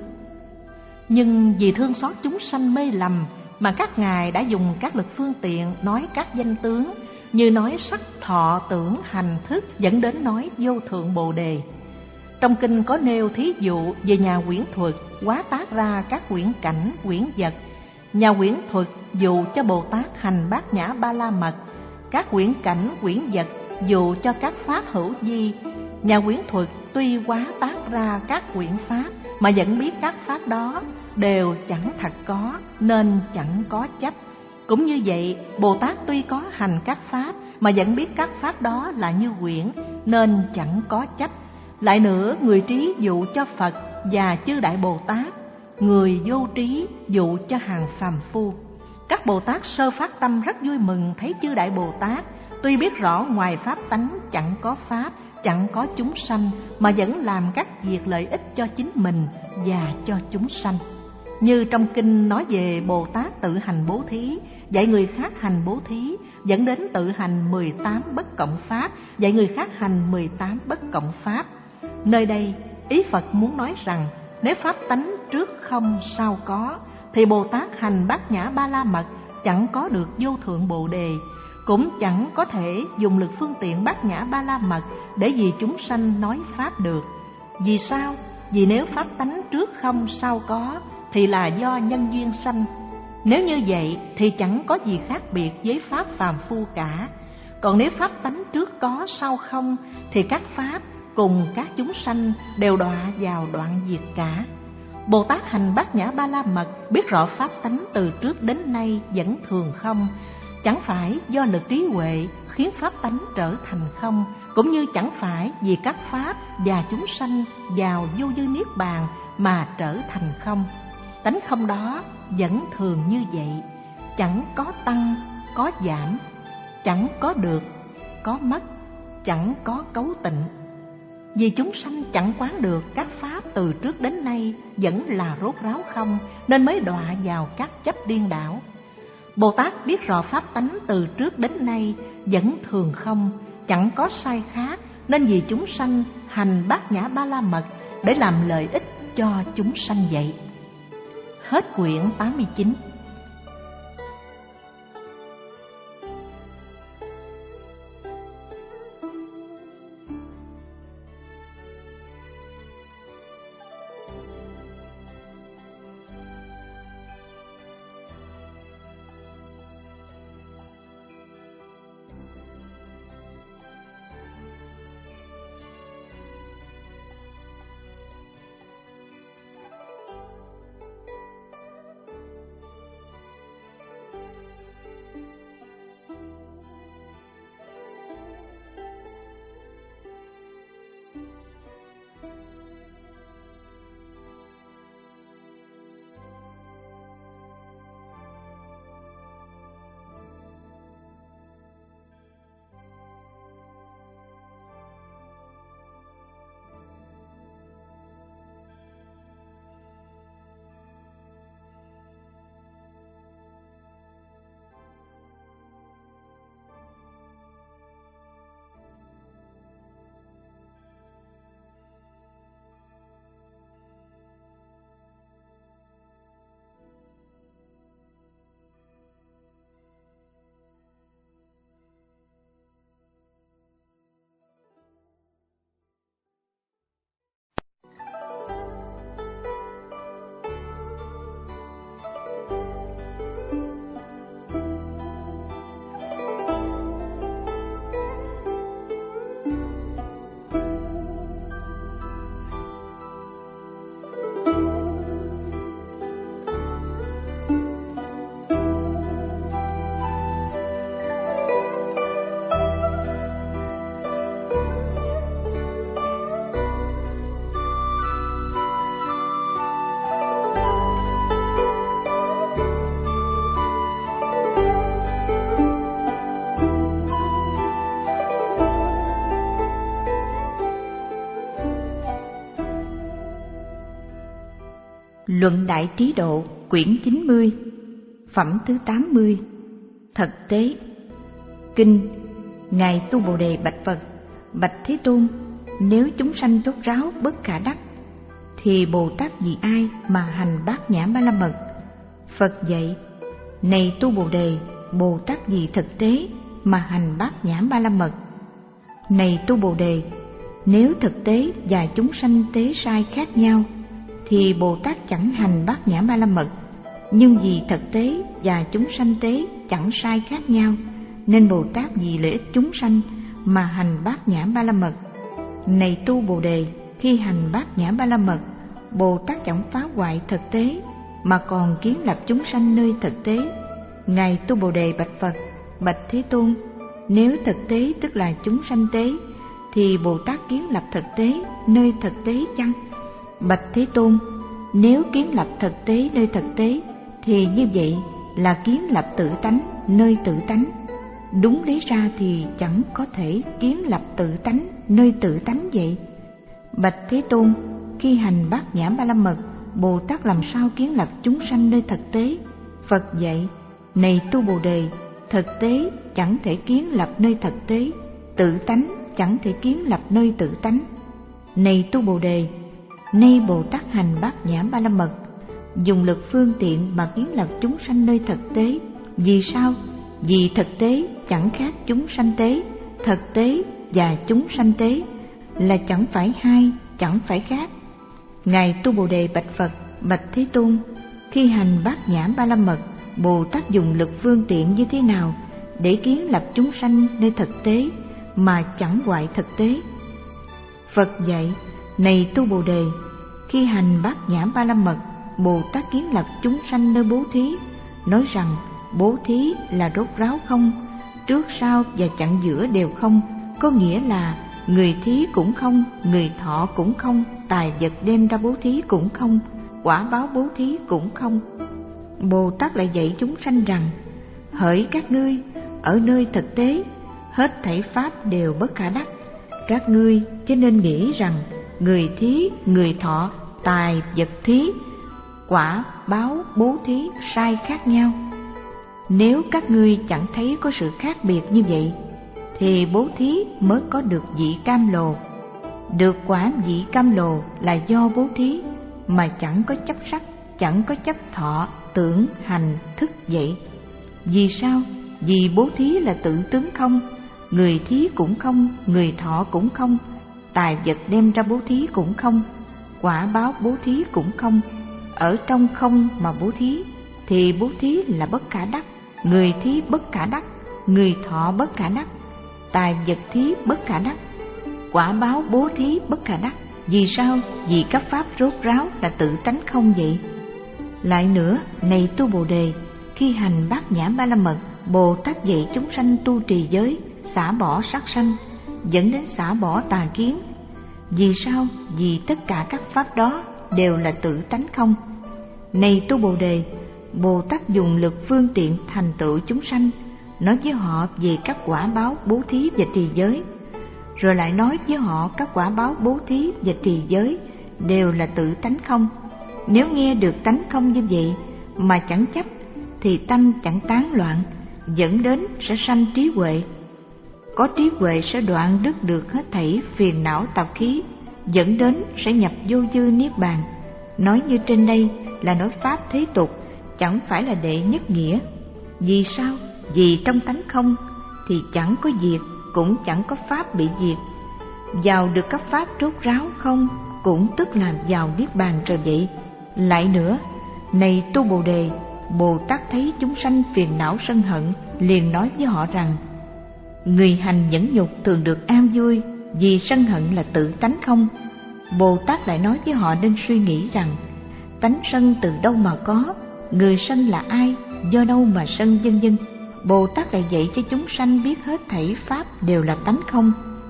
A: Nhưng vì thương xót chúng sanh mê lầm mà các ngài đã dùng các lực phương tiện nói các danh tướng, như nói sắc thọ tưởng hành thức, dẫn đến nói vô thượng Bồ Đề. Trong kinh có nêu thí dụ về nhà quyển thuật hóa tác ra các quyển cảnh, quyển vật. Nhà quyển thuật dụ cho Bồ Tát hành bát nhã ba la mật, các quyển cảnh, quyển vật dụ cho các pháp hữu vi. Nhà quyển thuật tuy hóa tác ra các quyển pháp mà vẫn biết các pháp đó đều chẳng thật có, nên chẳng có chấp. Cũng như vậy, Bồ Tát tuy có hành các pháp mà vẫn biết các pháp đó là như quyển, nên chẳng có chấp. Lại nữa, người trí dụ cho Phật và chư Đại Bồ Tát, người vô trí dụ cho hàng phàm phu. Các Bồ Tát sơ phát tâm rất vui mừng thấy chư Đại Bồ Tát tuy biết rõ ngoài pháp tánh chẳng có pháp, chẳng có chúng sanh, mà vẫn làm các việc lợi ích cho chính mình và cho chúng sanh. Như trong kinh nói về Bồ Tát tự hành bố thí, dạy người khác hành bố thí, dẫn đến tự hành mười tám bất cộng pháp, dạy người khác hành mười tám bất cộng pháp. Nơi đây, ý Phật muốn nói rằng, nếu pháp tánh trước không sau có, thì Bồ Tát hành bát nhã ba la mật chẳng có được vô thượng Bồ Đề, cũng chẳng có thể dùng lực phương tiện bát nhã ba la mật để vì chúng sanh nói pháp được. Vì sao? Vì nếu pháp tánh trước không sau có thì là do nhân duyên sanh. Nếu như vậy thì chẳng có gì khác biệt với pháp phàm phu cả. Còn nếu pháp tánh trước có sau không thì các pháp cùng các chúng sanh đều đọa vào đoạn diệt cả. Bồ Tát hành bát nhã ba la mật biết rõ pháp tánh từ trước đến nay vẫn thường không, chẳng phải do lực trí huệ khiến pháp tánh trở thành không, cũng như chẳng phải vì các pháp và chúng sanh vào vô dư niết bàn mà trở thành không. Tánh không đó vẫn thường như vậy, chẳng có tăng, có giảm, chẳng có được, có mất, chẳng có cấu tịnh. Vì chúng sanh chẳng quán được các pháp từ trước đến nay vẫn là rốt ráo không, nên mới đọa vào các chấp điên đảo. Bồ Tát biết rõ pháp tánh từ trước đến nay vẫn thường không, chẳng có sai khác, nên vì chúng sanh hành bát nhã ba la mật để làm lợi ích cho chúng sanh vậy. Hết quyển tám mươi chín.
B: Luận Đại Trí Độ, quyển chín mươi, phẩm thứ tám mươi. Thực tế. Kinh. Ngài Tu Bồ Đề bạch Phật: Bạch Thế Tôn, nếu chúng sanh rốt ráo bất khả đắc, thì Bồ Tát vì ai mà hành Bát Nhã Ba La Mật? Phật dạy: Này Tu Bồ Đề, Bồ Tát vì thực tế mà hành Bát Nhã Ba La Mật. Này Tu Bồ Đề, nếu thực tế và chúng sanh tế sai khác nhau, thì Bồ Tát chẳng hành Bát Nhã Ba La Mật. Nhưng vì thực tế và chúng sanh tế chẳng sai khác nhau, nên Bồ Tát vì lợi ích chúng sanh mà hành Bát Nhã Ba La Mật. Này Tu Bồ Đề, khi hành Bát Nhã Ba La Mật, Bồ Tát chẳng phá hoại thực tế, mà còn kiến lập chúng sanh nơi thực tế. Ngài Tu Bồ Đề bạch Phật: Bạch Thế Tôn, nếu thực tế tức là chúng sanh tế, thì Bồ Tát kiến lập thực tế nơi thực tế chăng? Bạch Thế Tôn, nếu kiến lập thực tế nơi thực tế, thì như vậy là kiến lập tự tánh nơi tự tánh. Đúng lý ra thì chẳng có thể kiến lập tự tánh nơi tự tánh vậy. Bạch Thế Tôn, khi hành Bát Nhã Ba La Mật, Bồ Tát làm sao kiến lập chúng sanh nơi thực tế? Phật dạy: Này Tu Bồ Đề, thực tế chẳng thể kiến lập nơi thực tế, tự tánh chẳng thể kiến lập nơi tự tánh. Này Tu Bồ Đề, nay Bồ Tát hành Bát Nhã Ba La Mật, dùng lực phương tiện mà kiến lập chúng sanh nơi thực tế. Vì sao? Vì thực tế chẳng khác chúng sanh tế. Thực tế và chúng sanh tế là chẳng phải hai, chẳng phải khác. Ngài Tu Bồ Đề bạch Phật: Bạch Thế Tôn, khi hành Bát Nhã Ba La Mật, Bồ Tát dùng lực phương tiện như thế nào để kiến lập chúng sanh nơi thực tế mà chẳng hoại thực tế? Phật dạy: Này Tu Bồ Đề, khi hành Bát Nhã Ba La Mật, Bồ Tát kiến lập chúng sanh nơi bố thí. Nói rằng bố thí là rốt ráo không, trước sau và chặn giữa đều không, có nghĩa là người thí cũng không, người thọ cũng không, tài vật đem ra bố thí cũng không, quả báo bố thí cũng không. Bồ Tát lại dạy chúng sanh rằng: hỡi các ngươi, ở nơi thực tế, hết thảy pháp đều bất khả đắc. Các ngươi cho nên nghĩ rằng người thí, người thọ, tài vật thí, quả báo bố thí sai khác nhau. Nếu các ngươi chẳng thấy có sự khác biệt như vậy, thì bố thí mới có được vị cam lồ. Được quả vị cam lồ là do bố thí, mà chẳng có chấp sắc, chẳng có chấp thọ, tưởng, hành, thức vậy. Vì sao? Vì bố thí là tự tướng không, người thí cũng không, người thọ cũng không, tài vật đem ra bố thí cũng không, quả báo bố thí cũng không. Ở trong không mà bố thí, thì bố thí là bất khả đắc, người thí bất khả đắc, người thọ bất khả đắc, tài vật thí bất khả đắc, quả báo bố thí bất khả đắc. Vì sao? Vì các pháp rốt ráo là tự tánh không vậy. Lại nữa, này Tu Bồ Đề, khi hành Bát Nhã Ba La Mật, Bồ Tát dạy chúng sanh tu trì giới, xả bỏ sát sanh, dẫn đến xả bỏ tà kiến. Vì sao? Vì tất cả các pháp đó đều là tự tánh không. Này Tu Bồ Đề, Bồ Tát dùng lực phương tiện thành tựu chúng sanh, nói với họ về các quả báo bố thí và trì giới, rồi lại nói với họ các quả báo bố thí và trì giới đều là tự tánh không. Nếu nghe được tánh không như vậy mà chẳng chấp, thì tâm chẳng tán loạn, dẫn đến sẽ sanh trí huệ. Có trí huệ sẽ đoạn đứt được hết thảy phiền não tạp khí, dẫn đến sẽ nhập vô dư niết bàn. Nói như trên đây là nói pháp thế tục, chẳng phải là đệ nhất nghĩa. Vì sao? Vì trong tánh không thì chẳng có diệt, cũng chẳng có pháp bị diệt. Vào được các pháp rốt ráo không, cũng tức là vào niết bàn rồi vậy. Lại nữa, này Tu Bồ Đề, Bồ Tát thấy chúng sanh phiền não sân hận, liền nói với họ rằng: người hành nhẫn nhục thường được an vui, vì sân hận là tự tánh không. Bồ Tát lại nói với họ nên suy nghĩ rằng: tánh sân từ đâu mà có, người sân là ai, do đâu mà sân, vân vân. Bồ Tát lại dạy cho chúng sanh biết hết thảy pháp đều là tánh không.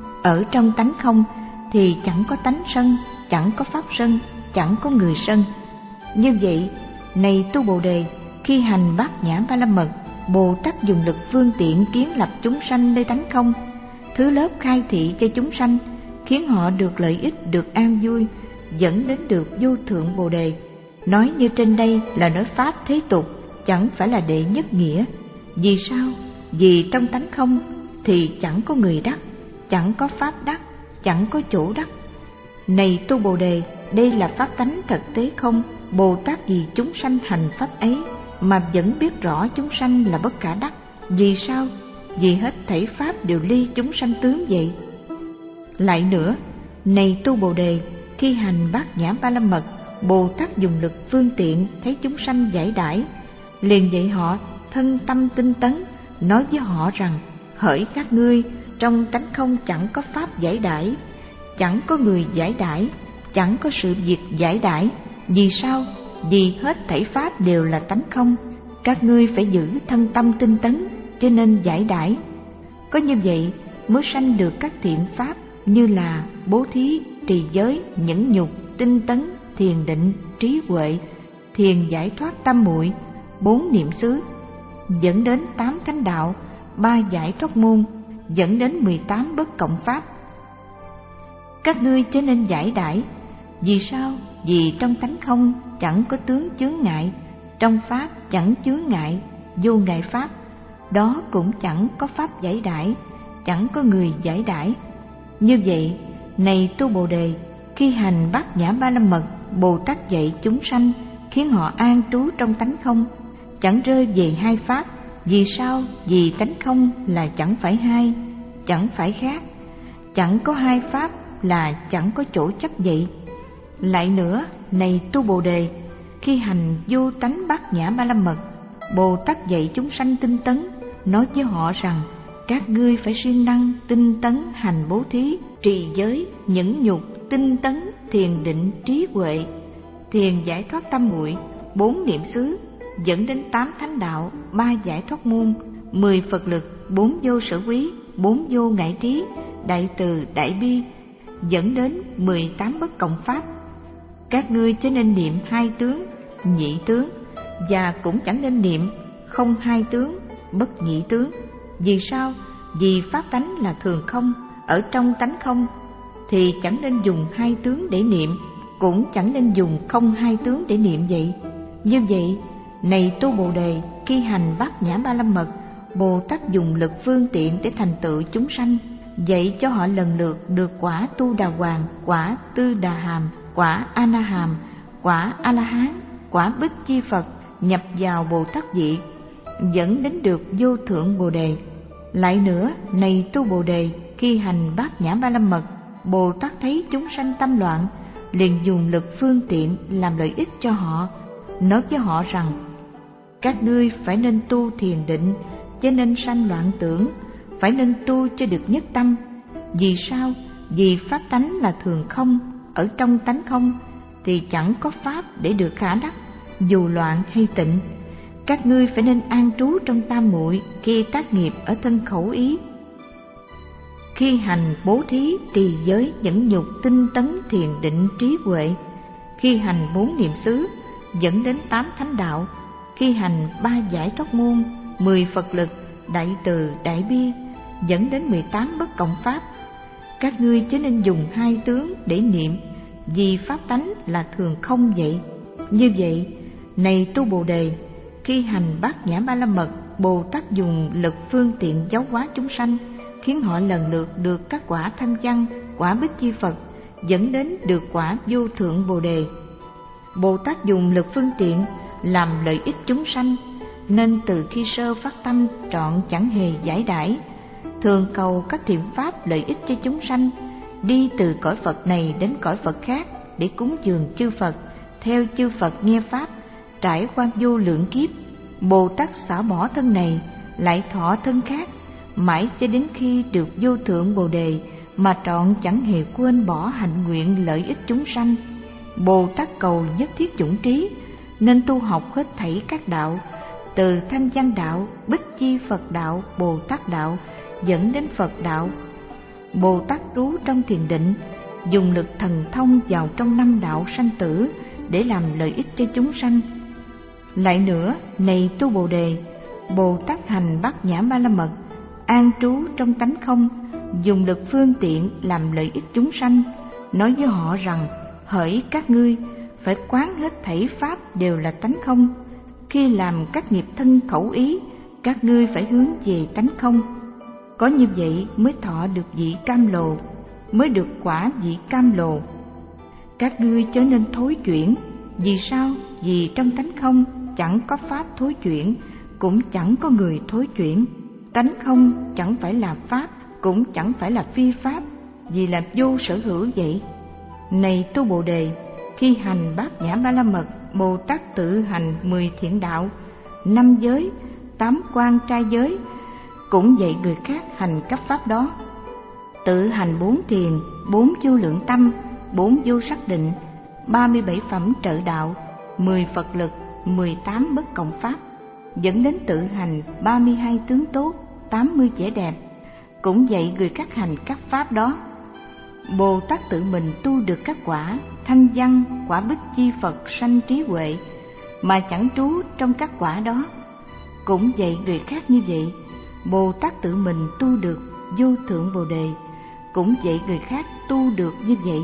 B: Ở trong tánh không thì chẳng có tánh sân, chẳng có pháp sân, chẳng có người sân. Như vậy, này Tu Bồ Đề, khi hành Bát Nhã Ba La Mật, Bồ Tát dùng lực phương tiện kiến lập chúng sanh nơi tánh không, thứ lớp khai thị cho chúng sanh, khiến họ được lợi ích, được an vui, dẫn đến được vô thượng Bồ Đề. Nói như trên đây là nói pháp thế tục, chẳng phải là đệ nhất nghĩa. Vì sao? Vì trong tánh không thì chẳng có người đắc, chẳng có pháp đắc, chẳng có chỗ đắc. Này tu Bồ Đề, đây là pháp tánh thực tế không. Bồ Tát vì chúng sanh hành pháp ấy mà vẫn biết rõ chúng sanh là bất khả đắc. Vì sao? Vì hết thảy pháp đều ly chúng sanh tướng vậy. Lại nữa, này tu Bồ Đề, khi hành bát nhã ba la mật, Bồ Tát dùng lực phương tiện thấy chúng sanh giải đãi, liền dạy họ thân tâm tinh tấn, nói với họ rằng: hỡi các ngươi, trong tánh không chẳng có pháp giải đãi, chẳng có người giải đãi, chẳng có sự việc giải đãi. Vì sao? Vì hết thảy pháp đều là tánh không. Các ngươi phải giữ thân tâm tinh tấn, cho nên giải đãi. Có như vậy mới sanh được các thiện pháp như là bố thí, trì giới, nhẫn nhục, tinh tấn, thiền định, trí huệ, thiền giải thoát tâm muội, bốn niệm xứ, dẫn đến tám thánh đạo, ba giải thoát môn, dẫn đến mười tám bất cộng pháp. Các ngươi chớ nên giải đãi. Vì sao? Vì trong tánh không chẳng có tướng chướng ngại, trong pháp chẳng chướng ngại, vô ngại pháp, đó cũng chẳng có pháp giải đãi, chẳng có người giải đãi. Như vậy, này tu Bồ Đề, khi hành bát nhã ba la mật, Bồ Tát dạy chúng sanh khiến họ an trú trong tánh không, chẳng rơi về hai pháp. Vì sao? Vì tánh không là chẳng phải hai, chẳng phải khác, chẳng có hai pháp là chẳng có chỗ chấp vậy. Lại nữa, này tu Bồ Đề, khi hành vô tánh bát nhã ba la mật, Bồ Tát dạy chúng sanh tinh tấn, nói với họ rằng: các ngươi phải siêng năng tinh tấn hành bố thí, trì giới, nhẫn nhục, tinh tấn, thiền định, trí huệ, thiền giải thoát tâm muội, bốn niệm xứ, dẫn đến tám thánh đạo, ba giải thoát môn, mười Phật lực, bốn vô sở quý, bốn vô ngại trí, đại từ, đại bi, dẫn đến mười tám bất cộng pháp. Các ngươi chớ nên niệm hai tướng, nhị tướng, và cũng chẳng nên niệm không hai tướng, bất nhị tướng. Vì sao? Vì pháp tánh là thường không, ở trong tánh không thì chẳng nên dùng hai tướng để niệm, cũng chẳng nên dùng không hai tướng để niệm vậy. Như vậy, này tu Bồ Đề, khi hành bát nhã ba la mật, Bồ Tát dùng lực phương tiện để thành tựu chúng sanh, dạy cho họ lần lượt được quả Tu Đà Hoàng, quả Tư Đà Hàm, quả A Na Hàm, quả A La Hán, quả Bích Chi Phật, nhập vào Bồ Tát vị, dẫn đến được vô thượng Bồ Đề. Lại nữa, này tu Bồ Đề, khi hành bát nhã ba la mật, Bồ Tát thấy chúng sanh tâm loạn, liền dùng lực phương tiện làm lợi ích cho họ, nói với họ rằng: các ngươi phải nên tu thiền định, cho nên sanh loạn tưởng, phải nên tu cho được nhất tâm. Vì sao? Vì pháp tánh là thường không, ở trong tánh không thì chẳng có pháp để được khả đắc, dù loạn hay tịnh. Các ngươi phải nên an trú trong tam muội khi tác nghiệp ở thân khẩu ý. Khi hành bố thí, trì giới, nhẫn nhục, tinh tấn, thiền định, trí huệ, khi hành bốn niệm xứ, dẫn đến tám thánh đạo, khi hành ba giải thoát môn, mười Phật lực, đại từ, đại bi, dẫn đến mười tám bất cộng pháp. Các ngươi chớ nên dùng hai tướng để niệm, vì pháp tánh là thường không vậy. Như vậy, này tu Bồ Đề, khi hành bát nhã ba la mật, Bồ Tát dùng lực phương tiện giáo hóa chúng sanh, khiến họ lần lượt được các quả thanh văn, quả Bích Chi Phật, dẫn đến được quả vô thượng Bồ Đề. Bồ Tát dùng lực phương tiện làm lợi ích chúng sanh, nên từ khi sơ phát tâm trọn chẳng hề giải đãi, thường cầu các thiện pháp lợi ích cho chúng sanh, đi từ cõi Phật này đến cõi Phật khác để cúng dường chư Phật, theo chư Phật nghe pháp, trải qua vô lượng kiếp. Bồ Tát xả bỏ thân này, lại thọ thân khác, mãi cho đến khi được vô thượng Bồ Đề mà trọn chẳng hề quên bỏ hạnh nguyện lợi ích chúng sanh. Bồ Tát cầu nhất thiết chủng trí, nên tu học hết thảy các đạo, từ Thanh Văn đạo, Bích Chi Phật đạo, Bồ Tát đạo, dẫn đến Phật đạo. Bồ Tát trú trong thiền định, dùng lực thần thông vào trong năm đạo sanh tử để làm lợi ích cho chúng sanh. Lại nữa, này tu Bồ Đề, Bồ Tát hành bát nhã ba la mật, an trú trong tánh không, dùng lực phương tiện làm lợi ích chúng sanh, nói với họ rằng: hỡi các ngươi, phải quán hết thảy pháp đều là tánh không. Khi làm các nghiệp thân khẩu ý, các ngươi phải hướng về tánh không. Có như vậy mới thọ được vị cam lồ, mới được quả vị cam lồ. Các ngươi chớ nên thối chuyển. Vì sao? Vì trong tánh không chẳng có pháp thối chuyển, cũng chẳng có người thối chuyển. Tánh không chẳng phải là pháp, cũng chẳng phải là phi pháp, vì là vô sở hữu vậy. Này tu Bồ Đề, khi hành bát nhã ba la mật, Bồ Tát tự hành mười thiện đạo, năm giới, tám quan trai giới, cũng dạy người khác hành các pháp đó. Tự hành bốn thiền, bốn vô lượng tâm, bốn vô sắc định, ba mươi bảy phẩm trợ đạo, mười Phật lực, mười tám bất cộng pháp, dẫn đến tự hành ba mươi hai tướng tốt, tám mươi vẻ đẹp, cũng dạy người khác hành các pháp đó. Bồ Tát tự mình tu được các quả thanh văn, quả bích chi Phật sanh trí huệ, mà chẳng trú trong các quả đó, cũng dạy người khác như vậy. Bồ Tát tự mình tu được vô thượng Bồ Đề, cũng dạy người khác tu được như vậy.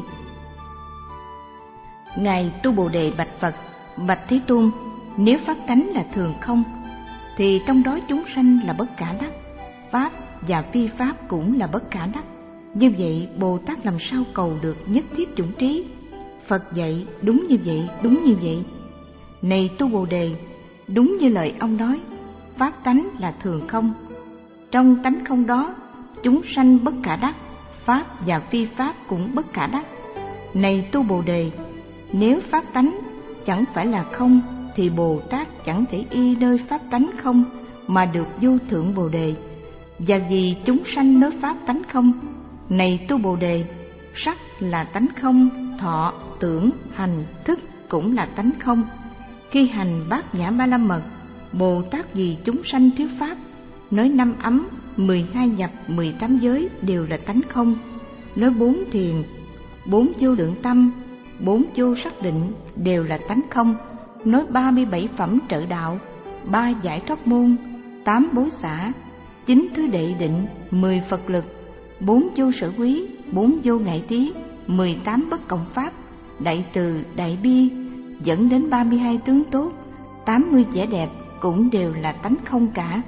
B: Ngài tu Bồ Đề bạch Phật: Bạch Thế Tôn, nếu pháp tánh là thường không, thì trong đó chúng sanh là bất khả đắc, pháp và phi pháp cũng là bất khả đắc. Như vậy Bồ Tát làm sao cầu được nhất thiết chủng trí? Phật dạy đúng như vậy, đúng như vậy. Này tu Bồ Đề, đúng như lời ông nói, pháp tánh là thường không. Trong tánh không đó, chúng sanh bất khả đắc, pháp và phi pháp cũng bất khả đắc. Này tu Bồ Đề, nếu pháp tánh chẳng phải là không, thì Bồ Tát chẳng thể y nơi pháp tánh không mà được vô thượng Bồ Đề. Và vì chúng sanh nơi pháp tánh không, này tu Bồ Đề, sắc là tánh không, thọ, tưởng, hành, thức cũng là tánh không. Khi hành bát nhã ba la mật, Bồ Tát vì chúng sanh thiếu pháp, nói năm ấm, mười hai nhập, mười tám giới đều là tánh không, nói bốn thiền, bốn vô lượng tâm, bốn vô sắc định đều là tánh không, nói ba mươi bảy phẩm trợ đạo, ba giải thoát môn, tám bối xả, chín thứ đệ định, mười Phật lực, bốn vô sở quý, bốn vô ngại trí, mười tám bất cộng pháp, đại từ, đại bi, dẫn đến ba mươi hai tướng tốt, tám mươi vẻ đẹp cũng đều là tánh không cả.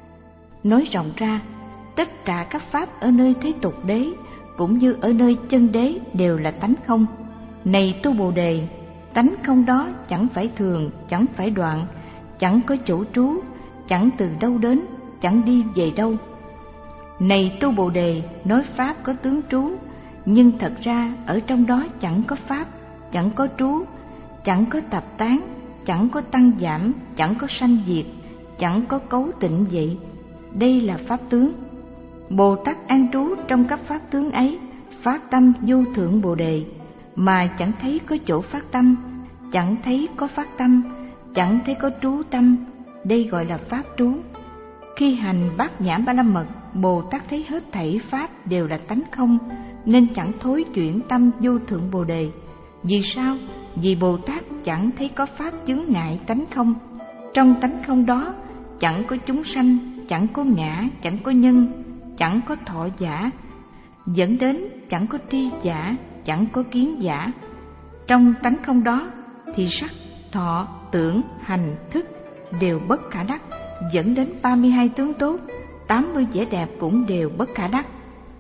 B: Nói rộng ra, tất cả các pháp ở nơi thế tục đế cũng như ở nơi chân đế đều là tánh không. Này tu Bồ Đề, tánh không đó chẳng phải thường, chẳng phải đoạn, chẳng có chỗ trú, chẳng từ đâu đến, chẳng đi về đâu. Này tu Bồ Đề, nói pháp có tướng trú, nhưng thật ra ở trong đó chẳng có pháp, chẳng có trú, chẳng có tập tán, chẳng có tăng giảm, chẳng có sanh diệt, chẳng có cấu tịnh vậy. Đây là pháp tướng. Bồ Tát an trú trong các pháp tướng ấy, phát tâm vô thượng Bồ Đề, mà chẳng thấy có chỗ phát tâm, chẳng thấy có phát tâm, chẳng thấy có trú tâm. Đây gọi là pháp trú. Khi hành bát nhã ba la mật, Bồ Tát thấy hết thảy pháp đều là tánh không, nên chẳng thối chuyển tâm vô thượng Bồ Đề. Vì sao? Vì Bồ Tát chẳng thấy có pháp chướng ngại tánh không. Trong tánh không đó chẳng có chúng sanh, chẳng có ngã, chẳng có nhân, chẳng có thọ giả, dẫn đến chẳng có tri giả, chẳng có kiến giả. Trong tánh không đó thì sắc, thọ, tưởng, hành, thức đều bất khả đắc, dẫn đến ba mươi hai tướng tốt, tám mươi vẻ đẹp cũng đều bất khả đắc.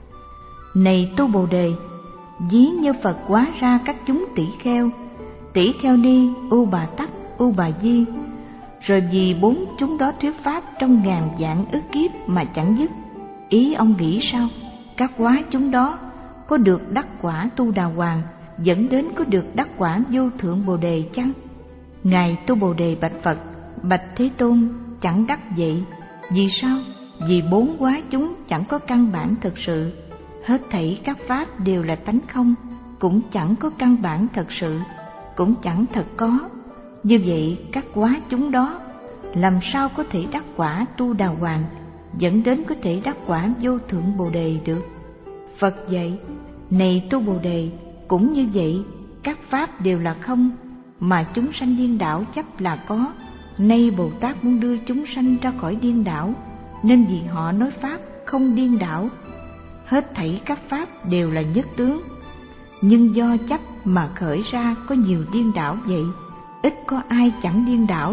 B: Này tu Bồ Đề, ví như Phật hóa ra các chúng tỷ kheo, tỷ kheo ni, u bà tắc, u bà di, rồi vì bốn chúng đó thuyết pháp trong ngàn vạn ức kiếp mà chẳng dứt. Ý ông nghĩ sao? Các hóa chúng đó có được đắc quả tu đà hoàng, dẫn đến có được đắc quả vô thượng Bồ Đề chăng? Ngài tu Bồ Đề bạch Phật: Bạch Thế Tôn, chẳng đắc vậy. Vì sao? Vì bốn hóa chúng chẳng có căn bản thực sự. Hết thảy các pháp đều là tánh không, cũng chẳng có căn bản thật sự, cũng chẳng thật có. Như vậy các hóa chúng đó làm sao có thể đắc quả tu đà hoàng, dẫn đến có thể đắc quả vô thượng Bồ Đề được? Phật dạy: Này tu Bồ Đề, cũng như vậy, các pháp đều là không, mà chúng sanh điên đảo chấp là có. Nay Bồ Tát muốn đưa chúng sanh ra khỏi điên đảo, nên vì họ nói pháp không điên đảo. Hết thảy các pháp đều là nhất tướng, nhưng do chấp mà khởi ra có nhiều điên đảo vậy? Ít có ai chẳng điên đảo.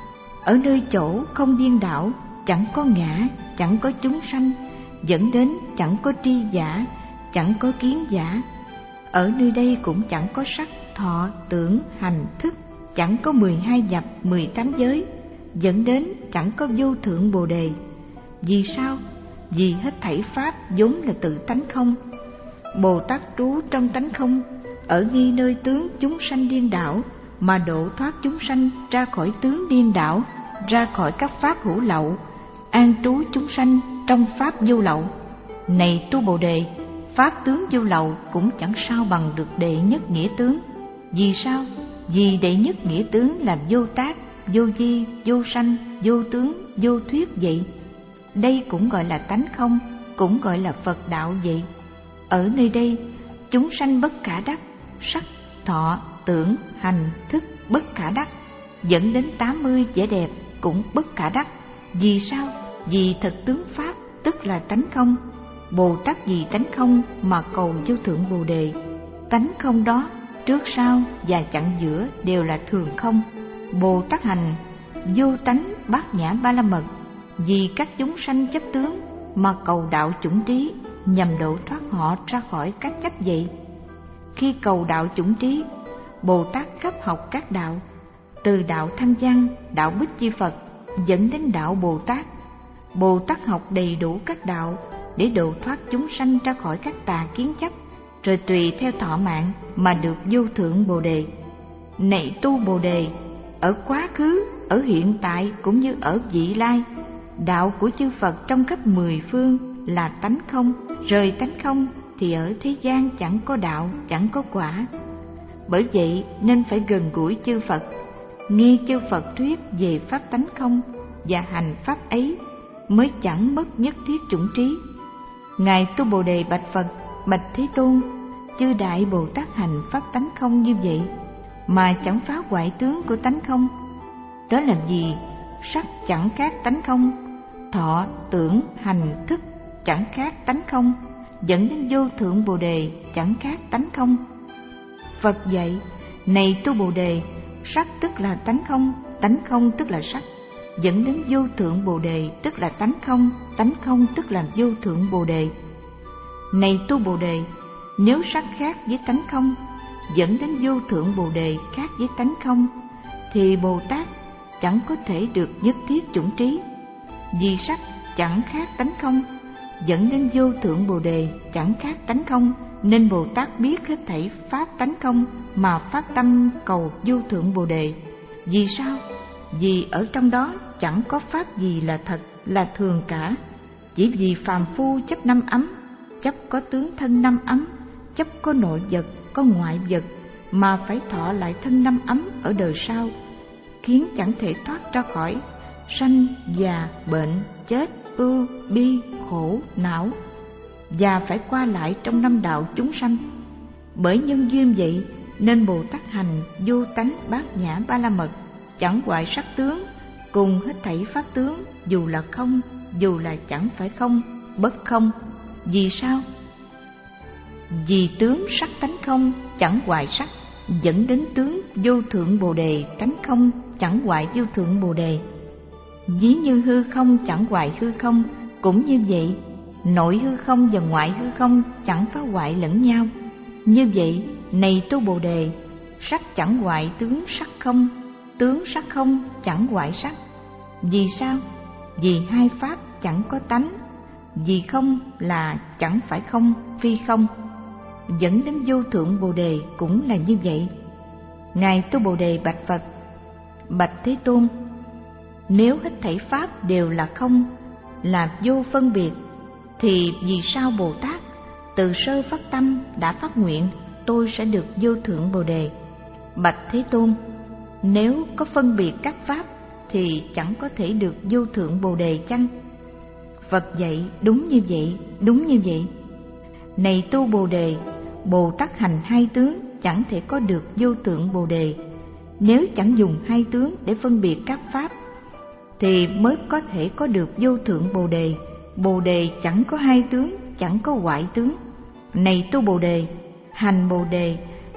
B: Ở nơi chỗ không điên đảo, chẳng có ngã, chẳng có chúng sanh, dẫn đến chẳng có tri giả, chẳng có kiến giả. Ở nơi đây cũng chẳng có sắc, thọ, tưởng, hành, thức, chẳng có mười hai nhập, mười tám giới, dẫn đến chẳng có vô thượng Bồ Đề. Vì sao? Vì hết thảy pháp vốn là tự tánh không. Bồ Tát trú trong tánh không, ở nghi nơi tướng chúng sanh điên đảo, mà độ thoát chúng sanh ra khỏi tướng điên đảo, ra khỏi các pháp hữu lậu, an trú chúng sanh trong pháp vô lậu. Này tu Bồ Đề, pháp tướng vô lậu cũng chẳng sao bằng được đệ nhất nghĩa tướng. Vì sao? Vì đệ nhất nghĩa tướng là vô tác, vô di, vô sanh, vô tướng, vô thuyết vậy. Đây cũng gọi là tánh không, cũng gọi là Phật đạo vậy. Ở nơi đây, chúng sanh bất khả đắc, sắc, thọ, tưởng, hành, thức bất khả đắc, dẫn đến tám mươi vẻ đẹp cũng bất khả đắc. Vì sao? Vì thật tướng pháp tức là tánh không. Bồ Tát vì tánh không mà cầu vô thượng Bồ Đề. Tánh không đó trước sau và chặn giữa đều là thường không. Bồ Tát hành vô tánh bát nhã ba la mật, vì các chúng sanh chấp tướng mà cầu đạo chủng trí, nhằm độ thoát họ ra khỏi các chấp vậy. Khi cầu đạo chủng trí, Bồ Tát cấp học các đạo, từ đạo Thanh Văn, đạo Bích Chi Phật dẫn đến đạo Bồ Tát. Bồ Tát học đầy đủ các đạo để độ thoát chúng sanh ra khỏi các tà kiến chấp, rồi tùy theo thọ mạng mà được vô thượng Bồ Đề. Này tu Bồ Đề, ở quá khứ, ở hiện tại cũng như ở vị lai, đạo của chư Phật trong khắp mười phương là tánh không. Rời tánh không thì ở thế gian chẳng có đạo, chẳng có quả. Bởi vậy nên phải gần gũi chư Phật, nghe chư Phật thuyết về pháp tánh không và hành pháp ấy, mới chẳng mất nhất thiết chủng trí. Ngài tu Bồ Đề bạch Phật: bạch Thế Tôn, chư đại Bồ Tát hành pháp tánh không như vậy mà chẳng phá hoại tướng của tánh không. Đó là gì? Sắc chẳng khác tánh không, thọ, tưởng, hành, thức chẳng khác tánh không, dẫn đến vô thượng Bồ Đề chẳng khác tánh không. Phật dạy: này tu Bồ Đề, sắc tức là tánh không, tánh không tức là sắc, dẫn đến vô thượng Bồ Đề tức là tánh không, tánh không tức là vô thượng Bồ Đề. Này tu Bồ Đề, nếu sắc khác với tánh không, dẫn đến vô thượng Bồ Đề khác với tánh không, thì Bồ Tát chẳng có thể được nhất thiết chủng trí. Vì sắc chẳng khác tánh không, dẫn đến vô thượng Bồ Đề chẳng khác tánh không, nên Bồ Tát biết hết thảy pháp tánh không mà phát tâm cầu vô thượng Bồ Đề. Vì sao? Vì ở trong đó chẳng có pháp gì là thật, là thường cả. Chỉ vì phàm phu chấp năm ấm, chấp có tướng thân năm ấm, chấp có nội vật, có ngoại vật, mà phải thọ lại thân năm ấm ở đời sau, khiến chẳng thể thoát ra khỏi sanh, già, bệnh, chết, ưu, bi, khổ, não, và phải qua lại trong năm đạo chúng sanh. Bởi nhân duyên vậy nên Bồ Tát hành vô tánh bát nhã ba la mật, chẳng hoại sắc tướng, cùng hết thảy pháp tướng, dù là không, dù là chẳng phải không, bất không. Vì sao? Vì tướng sắc tánh không chẳng hoại sắc, dẫn đến tướng vô thượng Bồ Đề tánh không chẳng hoại vô thượng Bồ Đề. Ví như hư không chẳng hoại hư không, cũng như vậy, nội hư không và ngoại hư không chẳng phá hoại lẫn nhau. Như vậy, này tu Bồ Đề, sắc chẳng hoại tướng sắc không, tướng sắc không chẳng hoại sắc. Vì sao? Vì hai pháp chẳng có tánh, vì không là chẳng phải không, phi không, dẫn đến vô thượng Bồ Đề cũng là như vậy. Ngài tu Bồ Đề bạch Phật: bạch Thế Tôn, nếu hết thảy pháp đều là không, là vô phân biệt, thì vì sao Bồ Tát từ sơ phát tâm đã phát nguyện tôi sẽ được vô thượng Bồ Đề? Bạch Thế Tôn, nếu có phân biệt các pháp thì chẳng có thể được vô thượng Bồ Đề chăng? Phật dạy: đúng như vậy, đúng như vậy. Này tu Bồ Đề, Bồ Tát hành hai tướng chẳng thể có được vô thượng Bồ Đề. Nếu chẳng dùng hai tướng để phân biệt các pháp thì mới có thể có được vô thượng Bồ Đề. Bồ Đề chẳng có hai tướng, chẳng có hoại tướng. Này tu Bồ Đề, hành Bồ Đề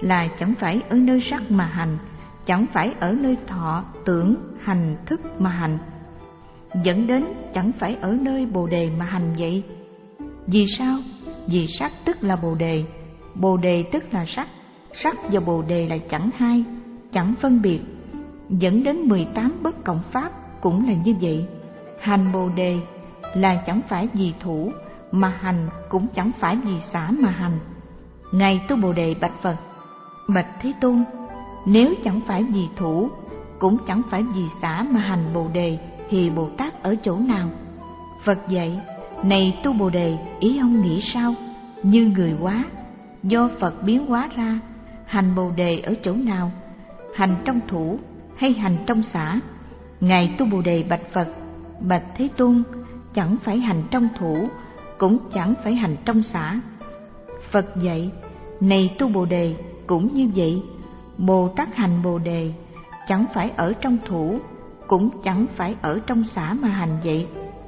B: là chẳng phải ở nơi sắc mà hành, chẳng phải ở nơi thọ, tưởng, hành, thức mà hành, dẫn đến chẳng phải ở nơi bồ đề mà hành vậy. Vì sao? Vì sắc tức là bồ đề, bồ đề tức là sắc, sắc và bồ đề là chẳng hai, chẳng phân biệt, dẫn đến mười tám bất cộng pháp cũng là như vậy. Hành bồ đề là chẳng phải vì thủ mà hành, cũng chẳng phải vì xả mà hành. Ngài Tu Bồ Đề bạch Phật: Bạch Thế Tôn, nếu chẳng phải vì thủ, cũng chẳng phải vì xả mà hành bồ đề, thì Bồ Tát ở chỗ nào? Phật dạy: Này Tu Bồ Đề, ý ông nghĩ sao? Như người hóa, do Phật biến hóa ra, hành bồ đề ở chỗ nào? Hành trong thủ hay hành trong xả? Ngài Tu Bồ Đề bạch Phật: Bạch Thế Tôn, chẳng phải hành trong thủ, cũng chẳng phải hành trong xả. Phật dạy: Này Tu Bồ Đề, cũng như vậy, Bồ Tát hành bồ đề chẳng phải ở trong thủ, cũng chẳng phải ở trong xả mà hành vậy.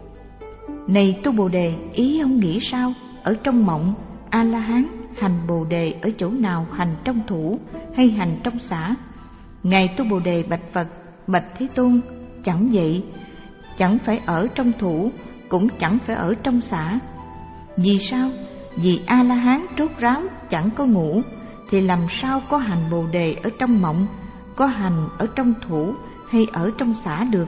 B: Này Tu Bồ Đề, ý ông nghĩ sao? Ở trong mộng, A La Hán hành bồ đề ở chỗ nào, hành trong thủ hay hành trong xả? Ngài Tu Bồ Đề bạch Phật: Bạch Thế Tôn, chẳng vậy, chẳng phải ở trong thủ, cũng chẳng phải ở trong xả. Vì sao? Vì A La Hán rốt ráo chẳng có ngủ, thì làm sao có hành bồ đề ở trong mộng, có hành ở trong thủ hay ở trong xả được?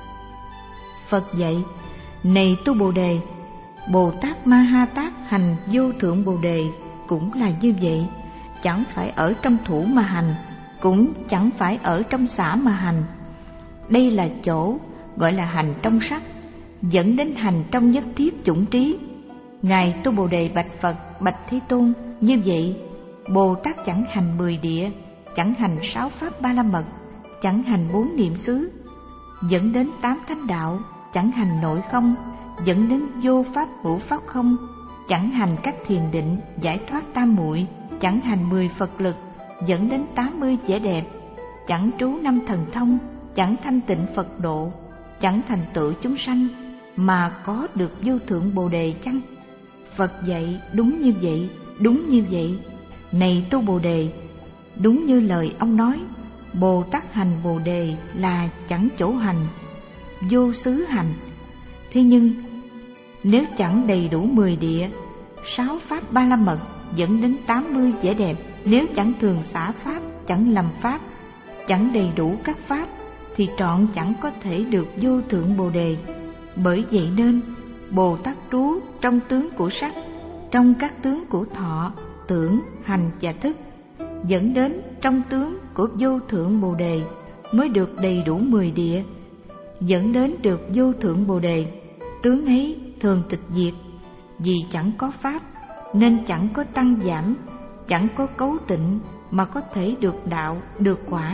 B: Phật dạy: Này Tu Bồ Đề, Bồ Tát Ma Ha Tát hành vô thượng bồ đề cũng là như vậy, chẳng phải ở trong thủ mà hành, cũng chẳng phải ở trong xả mà hành. Đây là chỗ gọi là hành trong sắc, dẫn đến hành trong nhất thiết chủng trí. Ngài Tu Bồ Đề bạch Phật: Bạch Thế Tôn, như vậy Bồ Tát chẳng hành mười địa, chẳng hành sáu pháp ba la mật, chẳng hành bốn niệm xứ, dẫn đến tám thánh đạo, chẳng hành nội không, dẫn đến vô pháp hữu pháp không, chẳng hành các thiền định giải thoát tam muội, chẳng hành mười Phật lực, dẫn đến tám mươi vẻ đẹp, chẳng trú năm thần thông, chẳng thanh tịnh Phật độ, chẳng thành tựu chúng sanh, mà có được vô thượng bồ đề chăng? Phật dạy: Đúng như vậy, đúng như vậy. Này Tu Bồ Đề, đúng như lời ông nói, Bồ Tát hành bồ đề là chẳng chỗ hành, vô xứ hành. Thế nhưng nếu chẳng đầy đủ mười địa, sáu pháp ba la mật, dẫn đến tám mươi vẻ đẹp, nếu chẳng thường xả pháp, chẳng lầm pháp, chẳng đầy đủ các pháp, thì trọn chẳng có thể được vô thượng bồ đề. Bởi vậy nên Bồ Tát trú trong tướng của sắc, trong các tướng của thọ, tưởng, hành và thức, dẫn đến trong tướng của vô thượng bồ đề mới được đầy đủ mười địa, dẫn đến được vô thượng bồ đề. Tướng ấy thường tịch diệt, vì chẳng có pháp nên chẳng có tăng giảm, chẳng có cấu tịnh mà có thể được đạo, được quả.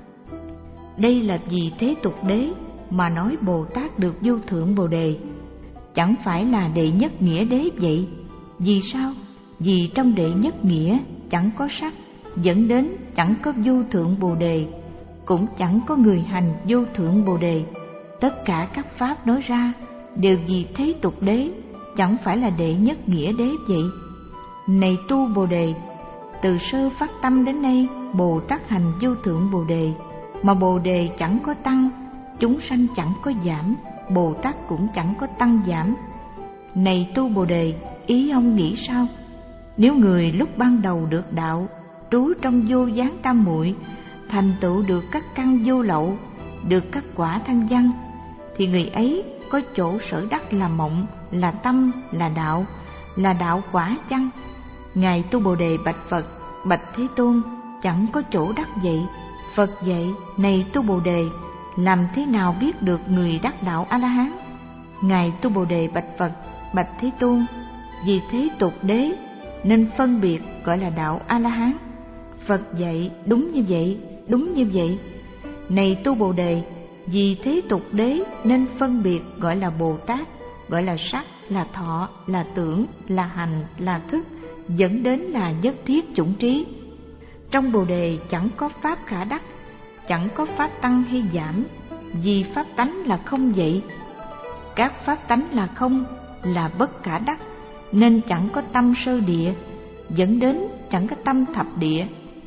B: Đây là vì thế tục đế mà nói Bồ Tát được vô thượng bồ đề, chẳng phải là đệ nhất nghĩa đế vậy. Vì sao? Vì trong đệ nhất nghĩa chẳng có sắc, dẫn đến chẳng có vô thượng bồ đề, cũng chẳng có người hành vô thượng bồ đề. Tất cả các pháp nói ra đều vì thế tục đế, chẳng phải là đệ nhất nghĩa đế vậy. Này Tu Bồ Đề, từ sơ phát tâm đến nay Bồ Tát hành vô thượng bồ đề, mà bồ đề chẳng có tăng, chúng sanh chẳng có giảm, Bồ Tát cũng chẳng có tăng giảm. Này Tu Bồ Đề, ý ông nghĩ sao? Nếu người lúc ban đầu được đạo, trú trong vô gián tam muội, thành tựu được các căn vô lậu, được các quả thanh văn, thì người ấy có chỗ sở đắc là mộng, là tâm, là đạo, là đạo quả chăng? Ngài Tu Bồ Đề bạch Phật: Bạch Thế Tôn, chẳng có chỗ đắc vậy. Phật dạy: Này Tu Bồ Đề, làm thế nào biết được người đắc đạo A La Hán? Ngài Tu Bồ Đề bạch Phật: Bạch Thế Tôn, vì thế tục đế nên phân biệt gọi là đạo A La Hán. Phật dạy: Đúng như vậy, đúng như vậy. Này Tu Bồ Đề, vì thế tục đế nên phân biệt gọi là Bồ Tát, gọi là sắc, là thọ, là tưởng, là hành, là thức, dẫn đến là nhất thiết chủng trí. Trong bồ đề chẳng có pháp khả đắc, chẳng có pháp tăng hay giảm, vì pháp tánh là không vậy. Các pháp tánh là không, là bất khả đắc, nên chẳng có tâm sơ địa, dẫn đến chẳng có tâm thập địa,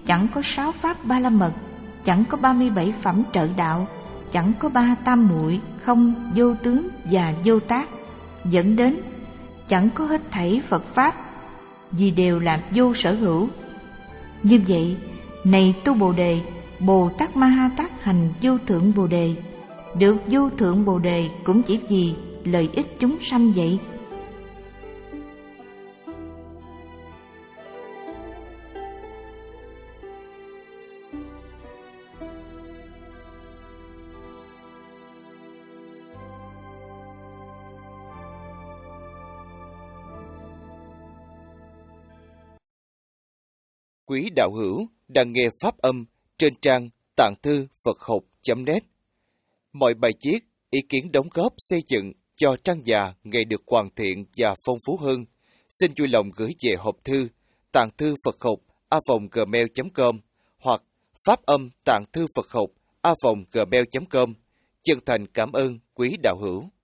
B: chẳng có sáu pháp ba la mật, chẳng có ba mươi bảy phẩm trợ đạo, chẳng có ba tam muội không vô tướng và vô tác, dẫn đến chẳng có hết thảy Phật pháp, vì đều là vô sở hữu. Như vậy, này tu Bồ Đề, Bồ Tát Ma Ha Tát hành vô thượng Bồ Đề, được vô thượng Bồ Đề cũng chỉ vì lợi ích chúng sanh vậy.
C: Quý đạo hữu đang nghe pháp âm trên trang tạng thư Phật học chấm net. Mọi bài viết, ý kiến đóng góp xây dựng cho trang già ngày được hoàn thiện và phong phú hơn, xin vui lòng gửi về hộp thư tạng thư Phật học a vòng gmail chấm com hoặc pháp âm tạng thư Phật học a vòng gmail chấm com. Chân thành cảm ơn quý đạo hữu.